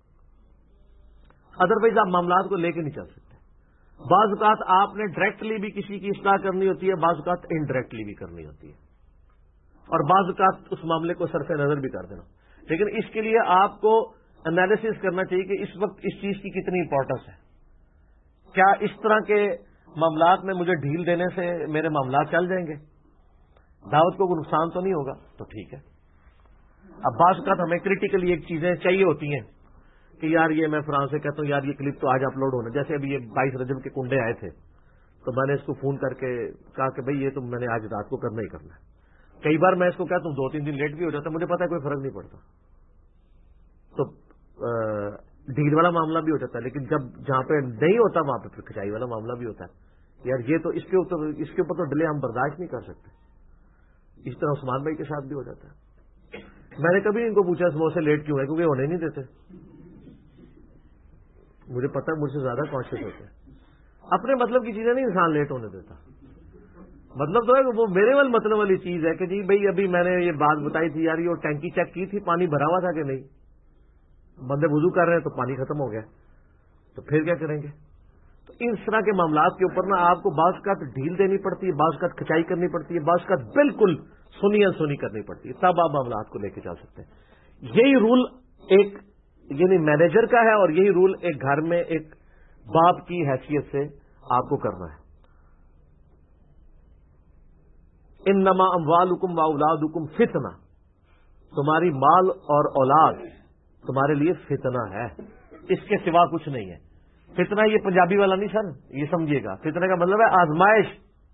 S1: ادروائز آپ معاملات کو لے کے نہیں چل سکتے. بعض اوقات آپ نے ڈائریکٹلی بھی کسی کی اصلاح کرنی ہوتی ہے, بعض اوقات انڈائریکٹلی بھی کرنی ہوتی ہے, اور بعض اوقات اس معاملے کو صرف نظر بھی کر دینا. لیکن اس کے لیے آپ کو انالیسس کرنا چاہیے کہ اس وقت اس چیز کی کتنی امپورٹنس ہے. کیا اس طرح کے معاملات میں مجھے ڈھیل دینے سے میرے معاملات چل جائیں گے, دعوت کو کوئی نقصان تو نہیں ہوگا, تو ٹھیک ہے. اب بعض اوقات ہمیں کریٹیکلی ایک چیزیں چاہیے ہوتی ہیں کہ یار یہ میں فرانس سے کہتا ہوں یار یہ کلپ تو آج اپلوڈ ہونا, جیسے ابھی یہ 22 رجب کے کنڈے آئے تھے تو میں نے اس کو فون کر کے کہا کہ بھائی یہ تو میں نے آج رات کو کرنا ہی کرنا ہے. کئی بار میں اس کو کہتا ہوں 2-3 دن لیٹ بھی ہو جاتا ہے, مجھے پتا ہے کوئی فرق نہیں پڑتا, تو ڈیل والا معاملہ بھی ہو جاتا ہے. لیکن جب جہاں پہ نہیں ہوتا وہاں پہ پھر کھچائی والا معاملہ بھی ہوتا ہے. یار یہ تو اس کے اوپر تو ڈیلے ہم برداشت نہیں کر سکتے. اس طرح عثمان بھائی کے ساتھ بھی ہو جاتا ہے. میں نے کبھی ان کو پوچھا وہ سے لیٹ کیوں ہے, کیونکہ ہونے نہیں دیتے. مجھے پتا ہے مجھ سے زیادہ کانشیس ہوتے ہیں. اپنے مطلب کی چیزیں نہیں انسان لیٹ ہونے دیتا. مطلب تو ہے کہ وہ میرے والے مطلب والی چیز ہے کہ جی بھائی ابھی میں نے یہ بات بتائی تھی یار, یہ ٹینکی چیک کی تھی پانی بھرا ہوا تھا کہ نہیں, بندے وضو کر رہے ہیں تو پانی ختم ہو گیا, تو پھر کیا کریں گے. تو اس طرح کے معاملات کے اوپر نا آپ کو بعض کا ڈھیل دینی پڑتی ہے, بعض کا کھچائی کرنی پڑتی ہے, بعض کا بالکل سنی کرنی پڑتی ہے, تب آپ معاملات کو لے کے چل سکتے ہیں. یہی رول ایک یعنی مینیجر کا ہے, اور یہی رول ایک گھر میں ایک باپ کی حیثیت سے آپ کو کرنا ہے. انما اموالکم واولادکم فتنہ, تمہاری مال اور اولاد تمہارے لیے فتنہ ہے, اس کے سوا کچھ نہیں ہے. فتنہ یہ پنجابی والا نہیں سر, یہ سمجھیے گا. فتنہ کا مطلب ہے آزمائش,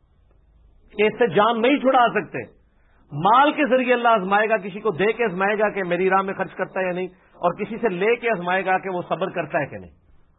S1: کہ اس سے جان نہیں چھڑا سکتے. مال کے ذریعے اللہ آزمائے گا, کسی کو دے کے آزمائے گا کہ میری راہ میں خرچ کرتا ہے یا نہیں, اور کسی سے لے کے آزمائے گا کہ وہ صبر کرتا ہے کہ نہیں.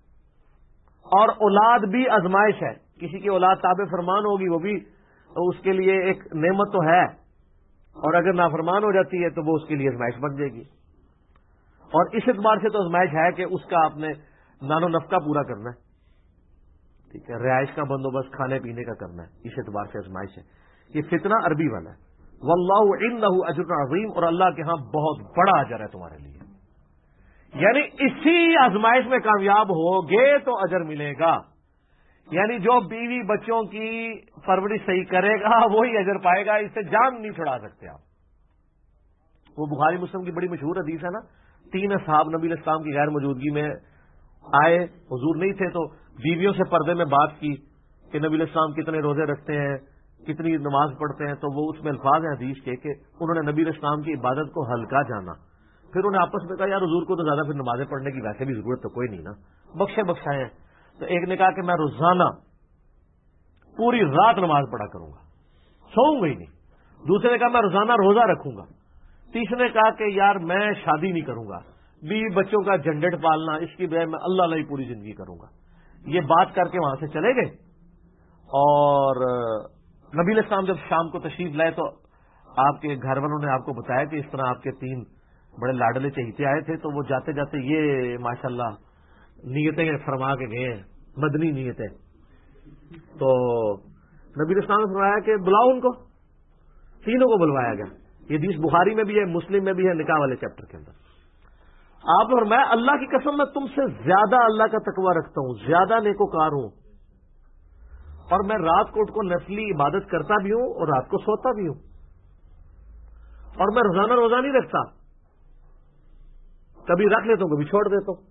S1: اور اولاد بھی آزمائش ہے, کسی کی اولاد تابع فرمان ہوگی وہ بھی اس کے لیے ایک نعمت تو ہے, اور اگر نافرمان ہو جاتی ہے تو وہ اس کے لیے آزمائش بن جائے گی. اور اس اعتبار سے تو آزمائش ہے کہ اس کا آپ نے نان و نفقہ پورا کرنا ہے, ٹھیک ہے, رہائش کا بندوبست کھانے پینے کا کرنا ہے, اس اعتبار سے آزمائش ہے. یہ فتنہ عربی والا ہے. واللہ عنہ اجر عظیم, اور اللہ کے ہاں بہت بڑا اجر ہے تمہارے لیے. یعنی اسی آزمائش میں کامیاب ہوگے تو اجر ملے گا. یعنی جو بیوی بچوں کی پرورش صحیح کرے گا وہی اجر پائے گا, اس سے جان نہیں چھڑا سکتے آپ. وہ بخاری مسلم کی بڑی مشہور حدیث ہے نا, 3 اصحاب نبی علیہ السلام کی غیر موجودگی میں آئے, حضور نہیں تھے, تو بیویوں سے پردے میں بات کی کہ نبی علیہ السلام کتنے روزے رکھتے ہیں, کتنی نماز پڑھتے ہیں. تو وہ اس میں الفاظ ہیں حدیث کے کہ انہوں نے نبی علیہ السلام کی عبادت کو ہلکا جانا. پھر انہوں نے آپس میں کہا یار حضور کو تو زیادہ پھر نمازیں پڑھنے کی ویسے بھی ضرورت تو کوئی نہیں نا, بخشائے ہیں. تو ایک نے کہا کہ میں روزانہ پوری رات نماز پڑھا کروں گا, سوؤں گا ہی نہیں. دوسرے نے کہا میں روزانہ روزہ رکھوں گا. تیسرے نے کہا کہ یار میں شادی نہیں کروں گا, بیوی بچوں کا جھنڈٹ پالنا اس کی بجائے میں اللہ علیہ پوری زندگی کروں گا. یہ بات کر کے وہاں سے چلے گئے. اور نبی علیہ السلام جب شام کو تشریف لائے تو آپ کے گھر والوں نے آپ کو بتایا کہ اس طرح آپ کے 3 بڑے لاڈلے چہیتے آئے تھے, تو وہ جاتے جاتے یہ ماشاءاللہ نیتیں فرما کے گئے ہیں, مدنی نیتیں. تو نبی علیہ السلام نے فرمایا کہ بلاؤ ان کو. تینوں کو بلوایا گیا. یہ حدیث بخاری میں بھی ہے, مسلم میں بھی ہے, نکاح والے چیپٹر کے اندر. آپ نے فرمایا اللہ کی قسم میں تم سے زیادہ اللہ کا تقوی رکھتا ہوں, زیادہ نیکوکار ہوں, اور میں رات کو اٹھ کو نفلی عبادت کرتا بھی ہوں اور رات کو سوتا بھی ہوں, اور میں روزانہ روزہ نہیں رکھتا, کبھی رکھ لیتا ہوں کبھی چھوڑ دیتا ہوں,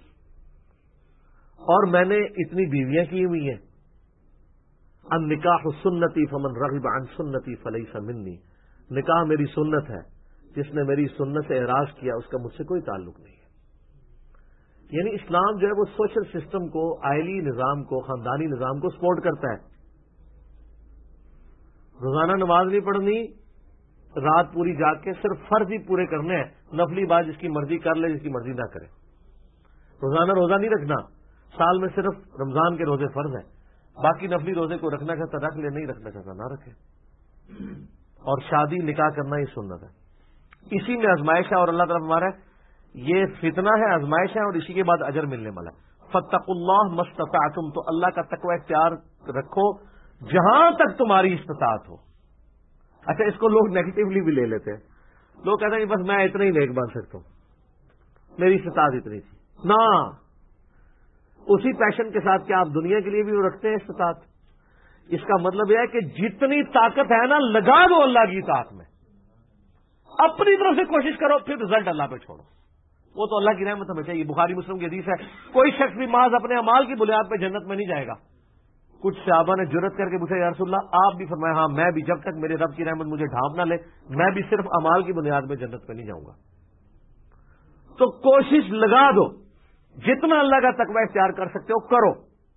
S1: اور میں نے اتنی بیویاں کی ہوئی ہیں. النکاح سنتی فمن رغب عن سنتی فلیس منی, نکاح میری سنت ہے, جس نے میری سنت سے اعراض کیا اس کا مجھ سے کوئی تعلق نہیں ہے. یعنی اسلام جو ہے وہ سوشل سسٹم کو، آئلی نظام کو، خاندانی نظام کو سپورٹ کرتا ہے. روزانہ نماز نہیں پڑھنی، رات پوری جاگ کے صرف فرض ہی پورے کرنے ہیں، نفلی بات جس کی مرضی کر لے، جس کی مرضی نہ کرے. روزانہ روزہ نہیں رکھنا، سال میں صرف رمضان کے روزے فرض ہیں، باقی نفلی روزے کو رکھنا چاہتا رکھ لے، نہیں رکھنا چاہتا نہ رکھے. اور شادی نکاح کرنا ہی سنت ہے. اسی میں آزمائش ہے، اور اللہ تعالیٰ ہمارا یہ فتنہ ہے، آزمائش ہے، اور اسی کے بعد اجر ملنے والا ہے. فاتقوا اللہ ما استطعتم، تو اللہ کا تقوی اختیار رکھو جہاں تک تمہاری استطاعت ہو. اچھا، اس کو لوگ نیگیٹولی بھی لے لیتے ہیں. لوگ کہتے ہیں کہ بس میں اتنا ہی نیک بن سکتا ہوں، میری استطاعت اتنی تھی. نہ، اسی پیشن کے ساتھ کیا آپ دنیا کے لیے بھی وہ رکھتے ہیں استطاعت؟ اس کا مطلب یہ ہے کہ جتنی طاقت ہے نا لگا دو اللہ کی اطاعت میں، اپنی طرف سے کوشش کرو، پھر رزلٹ اللہ پہ چھوڑو. وہ تو اللہ کی رحمت ہمیں چاہیے. بخاری مسلم کی حدیث ہے، کوئی شخص بھی محض اپنے اعمال کی بنیاد پہ جنت میں نہیں جائے گا. کچھ صحابہ نے جرت کر کے پوچھا یا رسول اللہ، آپ بھی فرمایا ہاں میں بھی، جب تک میرے رب کی رحمت مجھے ڈھانپ نہ لے میں بھی صرف اعمال کی بنیاد میں جنت پہ نہیں جاؤں گا. تو کوشش لگا دو، جتنا اللہ کا تقوی اختیار کر سکتے ہو کرو.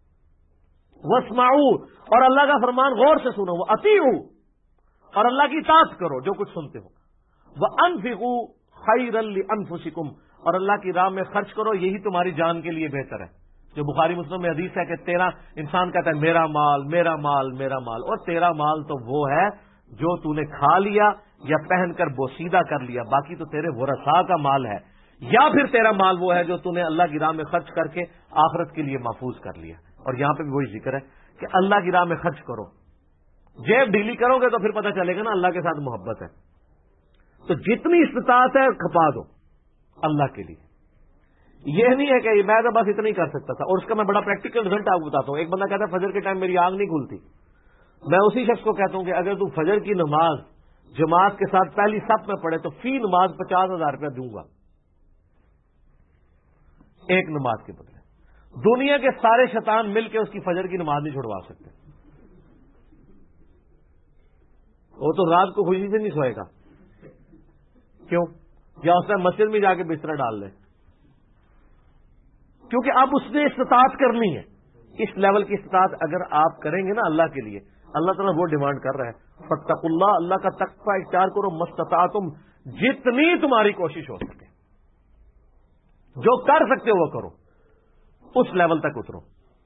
S1: واسمعوا، اور اللہ کا فرمان غور سے سنو. واطیعوا، اور اللہ کی اطاعت کرو جو کچھ سنتے ہو. وانفقوا خیرا لانفسکم، اور اللہ کی راہ میں خرچ کرو، یہی تمہاری جان کے لیے بہتر ہے. جو بخاری مسلم میں حدیث ہے کہ تیرا انسان کہتا ہے میرا مال میرا مال میرا مال، اور تیرا مال تو وہ ہے جو تو نے کھا لیا یا پہن کر بوسیدہ کر لیا، باقی تو تیرے ورثاء کا مال ہے. یا پھر تیرا مال وہ ہے جو تو نے اللہ کی راہ میں خرچ کر کے آخرت کے لیے محفوظ کر لیا. اور یہاں پہ بھی وہی ذکر ہے کہ اللہ کی راہ میں خرچ کرو. جیب ڈھیلی کرو گے تو پھر پتہ چلے گا نا اللہ کے ساتھ محبت ہے. تو جتنی استطاعت ہے کھپا دو اللہ کے لیے. یہ نہیں ہے کہ میں تو بس اتنا ہی کر سکتا تھا. اور اس کا میں بڑا پریکٹیکل رزلٹ آپ کو بتاتا ہوں. ایک بندہ کہتا ہے فجر کے ٹائم میری آنکھ نہیں کھلتی. میں اسی شخص کو کہتا ہوں کہ اگر تو فجر کی نماز جماعت کے ساتھ پہلی صف میں پڑھے تو فی نماز 50,000 روپیہ دوں گا، ایک نماز کے بدلے. دنیا کے سارے شیطان مل کے اس کی فجر کی نماز نہیں چھڑوا سکتے. وہ تو رات کو خوشی سے نہیں سوئے گا. کیوں؟ یا اس نے مسجد میں جا کے بستر ڈال لے، کیونکہ اب اس نے استطاعت کرنی ہے. اس لیول کی استطاعت اگر آپ کریں گے نا اللہ کے لیے، اللہ تعالیٰ وہ ڈیمانڈ کر رہا ہے. فاتقوا اللہ، اللہ کا تقوی اختیار کرو. مستطاعتم، جتنی تمہاری کوشش ہو سکے، جو کر سکتے ہو وہ کرو، اس لیول تک اترو.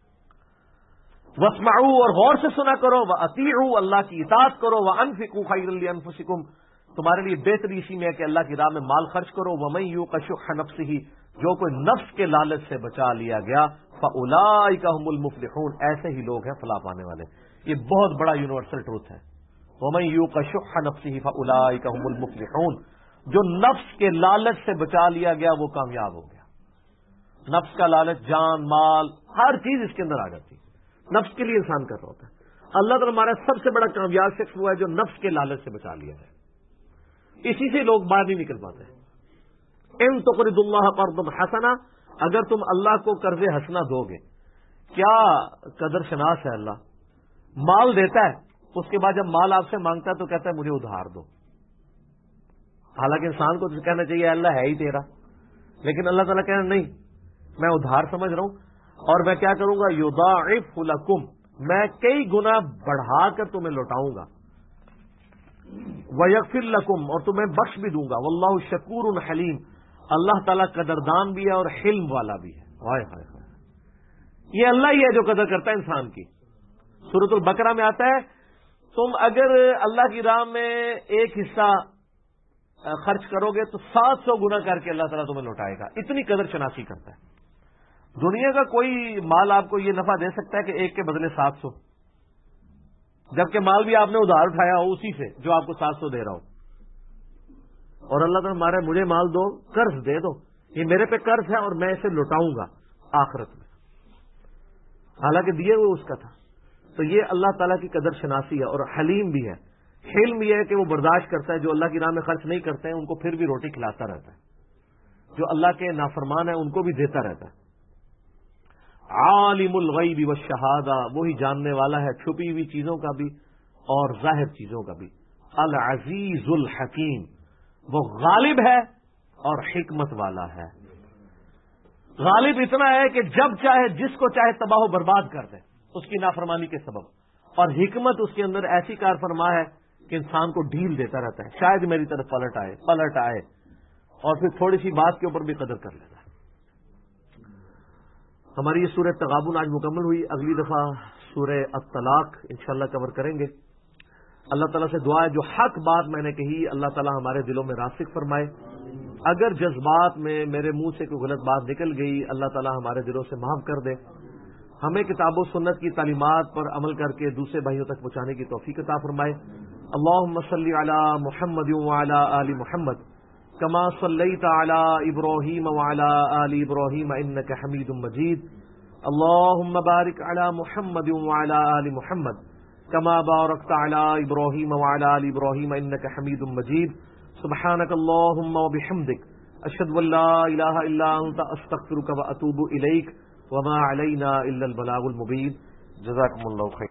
S1: واسمعوا، اور غور سے سنا کرو. واطیعوا، اللہ کی اطاعت کرو. وانفقوا خیرا لانفسکم، تمہارے لیے بہتری اسی میں ہے کہ اللہ کی راہ میں مال خرچ کرو. ومن یوق شح نفسہ، جو کوئی نفس کے لالچ سے بچا لیا گیا، فاولئک هم المفلحون، ایسے ہی لوگ ہیں فلاح پانے والے. یہ بہت بڑا یونیورسل ٹروتھ ہے. ومن یوق شح نفسہ فاولئک هم المفلحون، جو نفس کے لالچ سے بچا لیا گیا وہ کامیاب ہو گیا. نفس کا لالچ، جان مال ہر چیز اس کے اندر آ جاتی ہے. نفس کے لیے انسان کر رہا ہوتا ہے. اللہ تعالیٰ ہمارا سب سے بڑا کامیاب شخص وہ ہے جو نفس کے لالچ سے بچا لیا ہے. اسی سے لوگ باہر نہیں نکل پاتے. ان تقرضوا اللہ قرضا حسنا، اگر تم اللہ کو قرض حسنا دو گے. کیا قدر شناس ہے اللہ. مال دیتا ہے، اس کے بعد جب مال آپ سے مانگتا ہے تو کہتا ہے مجھے ادھار دو. حالانکہ انسان کو کہنا چاہیے اللہ ہے ہی تیرا، لیکن اللہ تعالیٰ کہنا نہیں، میں ادھار سمجھ رہا ہوں اور میں کیا کروں گا، یضاعف لکم، میں کئی گنا بڑھا کر تمہیں لوٹاؤں گا. وَيَغْفِرْ لَكُمْ، اور تمہیں بخش بھی دوں گا. وَاللَّهُ شَكُورٌ حَلِيمٌ، اللہ تعالیٰ قدردان بھی ہے اور حلم والا بھی ہے. ہائے ہائے ہائے، یہ اللہ ہی ہے جو قدر کرتا ہے انسان کی. سورۃ البقرہ میں آتا ہے تم اگر اللہ کی راہ میں ایک حصہ خرچ کرو گے تو 700 گنا کر کے اللہ تعالیٰ تمہیں لوٹائے گا. اتنی قدر شناسی کرتا ہے. دنیا کا کوئی مال آپ کو یہ نفع دے سکتا ہے کہ ایک کے بدلے 700، جبکہ مال بھی آپ نے ادھار اٹھایا ہو اسی سے جو آپ کو 700 دے رہا ہو. اور اللہ تعالیٰ ہمارا مجھے مال دو، قرض دے دو، یہ میرے پہ قرض ہے اور میں اسے لوٹاؤں گا آخرت میں، حالانکہ دیے ہوئے اس کا تھا. تو یہ اللہ تعالیٰ کی قدر شناسی ہے. اور حلیم بھی ہے. حلم یہ ہے کہ وہ برداشت کرتا ہے، جو اللہ کی راہ میں خرچ نہیں کرتے ہیں ان کو پھر بھی روٹی کھلاتا رہتا ہے، جو اللہ کے نافرمان ہیں ان کو بھی دیتا رہتا ہے. عالم الغیب والشہادہ، وہی جاننے والا ہے چھپی ہوئی چیزوں کا بھی اور ظاہر چیزوں کا بھی. العزیز الحکیم، وہ غالب ہے اور حکمت والا ہے. غالب اتنا ہے کہ جب چاہے جس کو چاہے تباہ و برباد کر دے اس کی نافرمانی کے سبب، اور حکمت اس کے اندر ایسی کار فرما ہے کہ انسان کو ڈھیل دیتا رہتا ہے، شاید میری طرف پلٹ آئے اور پھر تھوڑی سی بات کے اوپر بھی قدر کر لیتا ہے۔ ہماری یہ سورہ تغابن آج مکمل ہوئی، اگلی دفعہ سورہ الطلاق انشاءاللہ کور کریں گے۔ اللہ تعالیٰ سے دعا ہے جو حق بات میں نے کہی اللہ تعالیٰ ہمارے دلوں میں راسخ فرمائے، اگر جذبات میں میرے منہ سے کوئی غلط بات نکل گئی اللہ تعالیٰ ہمارے دلوں سے معاف کر دے، ہمیں کتاب و سنت کی تعلیمات پر عمل کر کے دوسرے بھائیوں تک پہنچانے کی توفیق عطا فرمائے۔ اللہم صلی علی محمد وعلی آل محمد کما صلیت علی ابراہیم وعلی آل ابراہیم انک حمید مجید، اللہم بارک علی محمد وعلی آل محمد کما بارکت علی ابراہیم وعلی آل ابراہیم انک حمید مجید، سبحانک اللہم وبحمدک اشہد ان لا الہ الا انت استغفرک واتوب الیک وما علینا الا البلاغ المبین۔ جزاکم اللہ خیر۔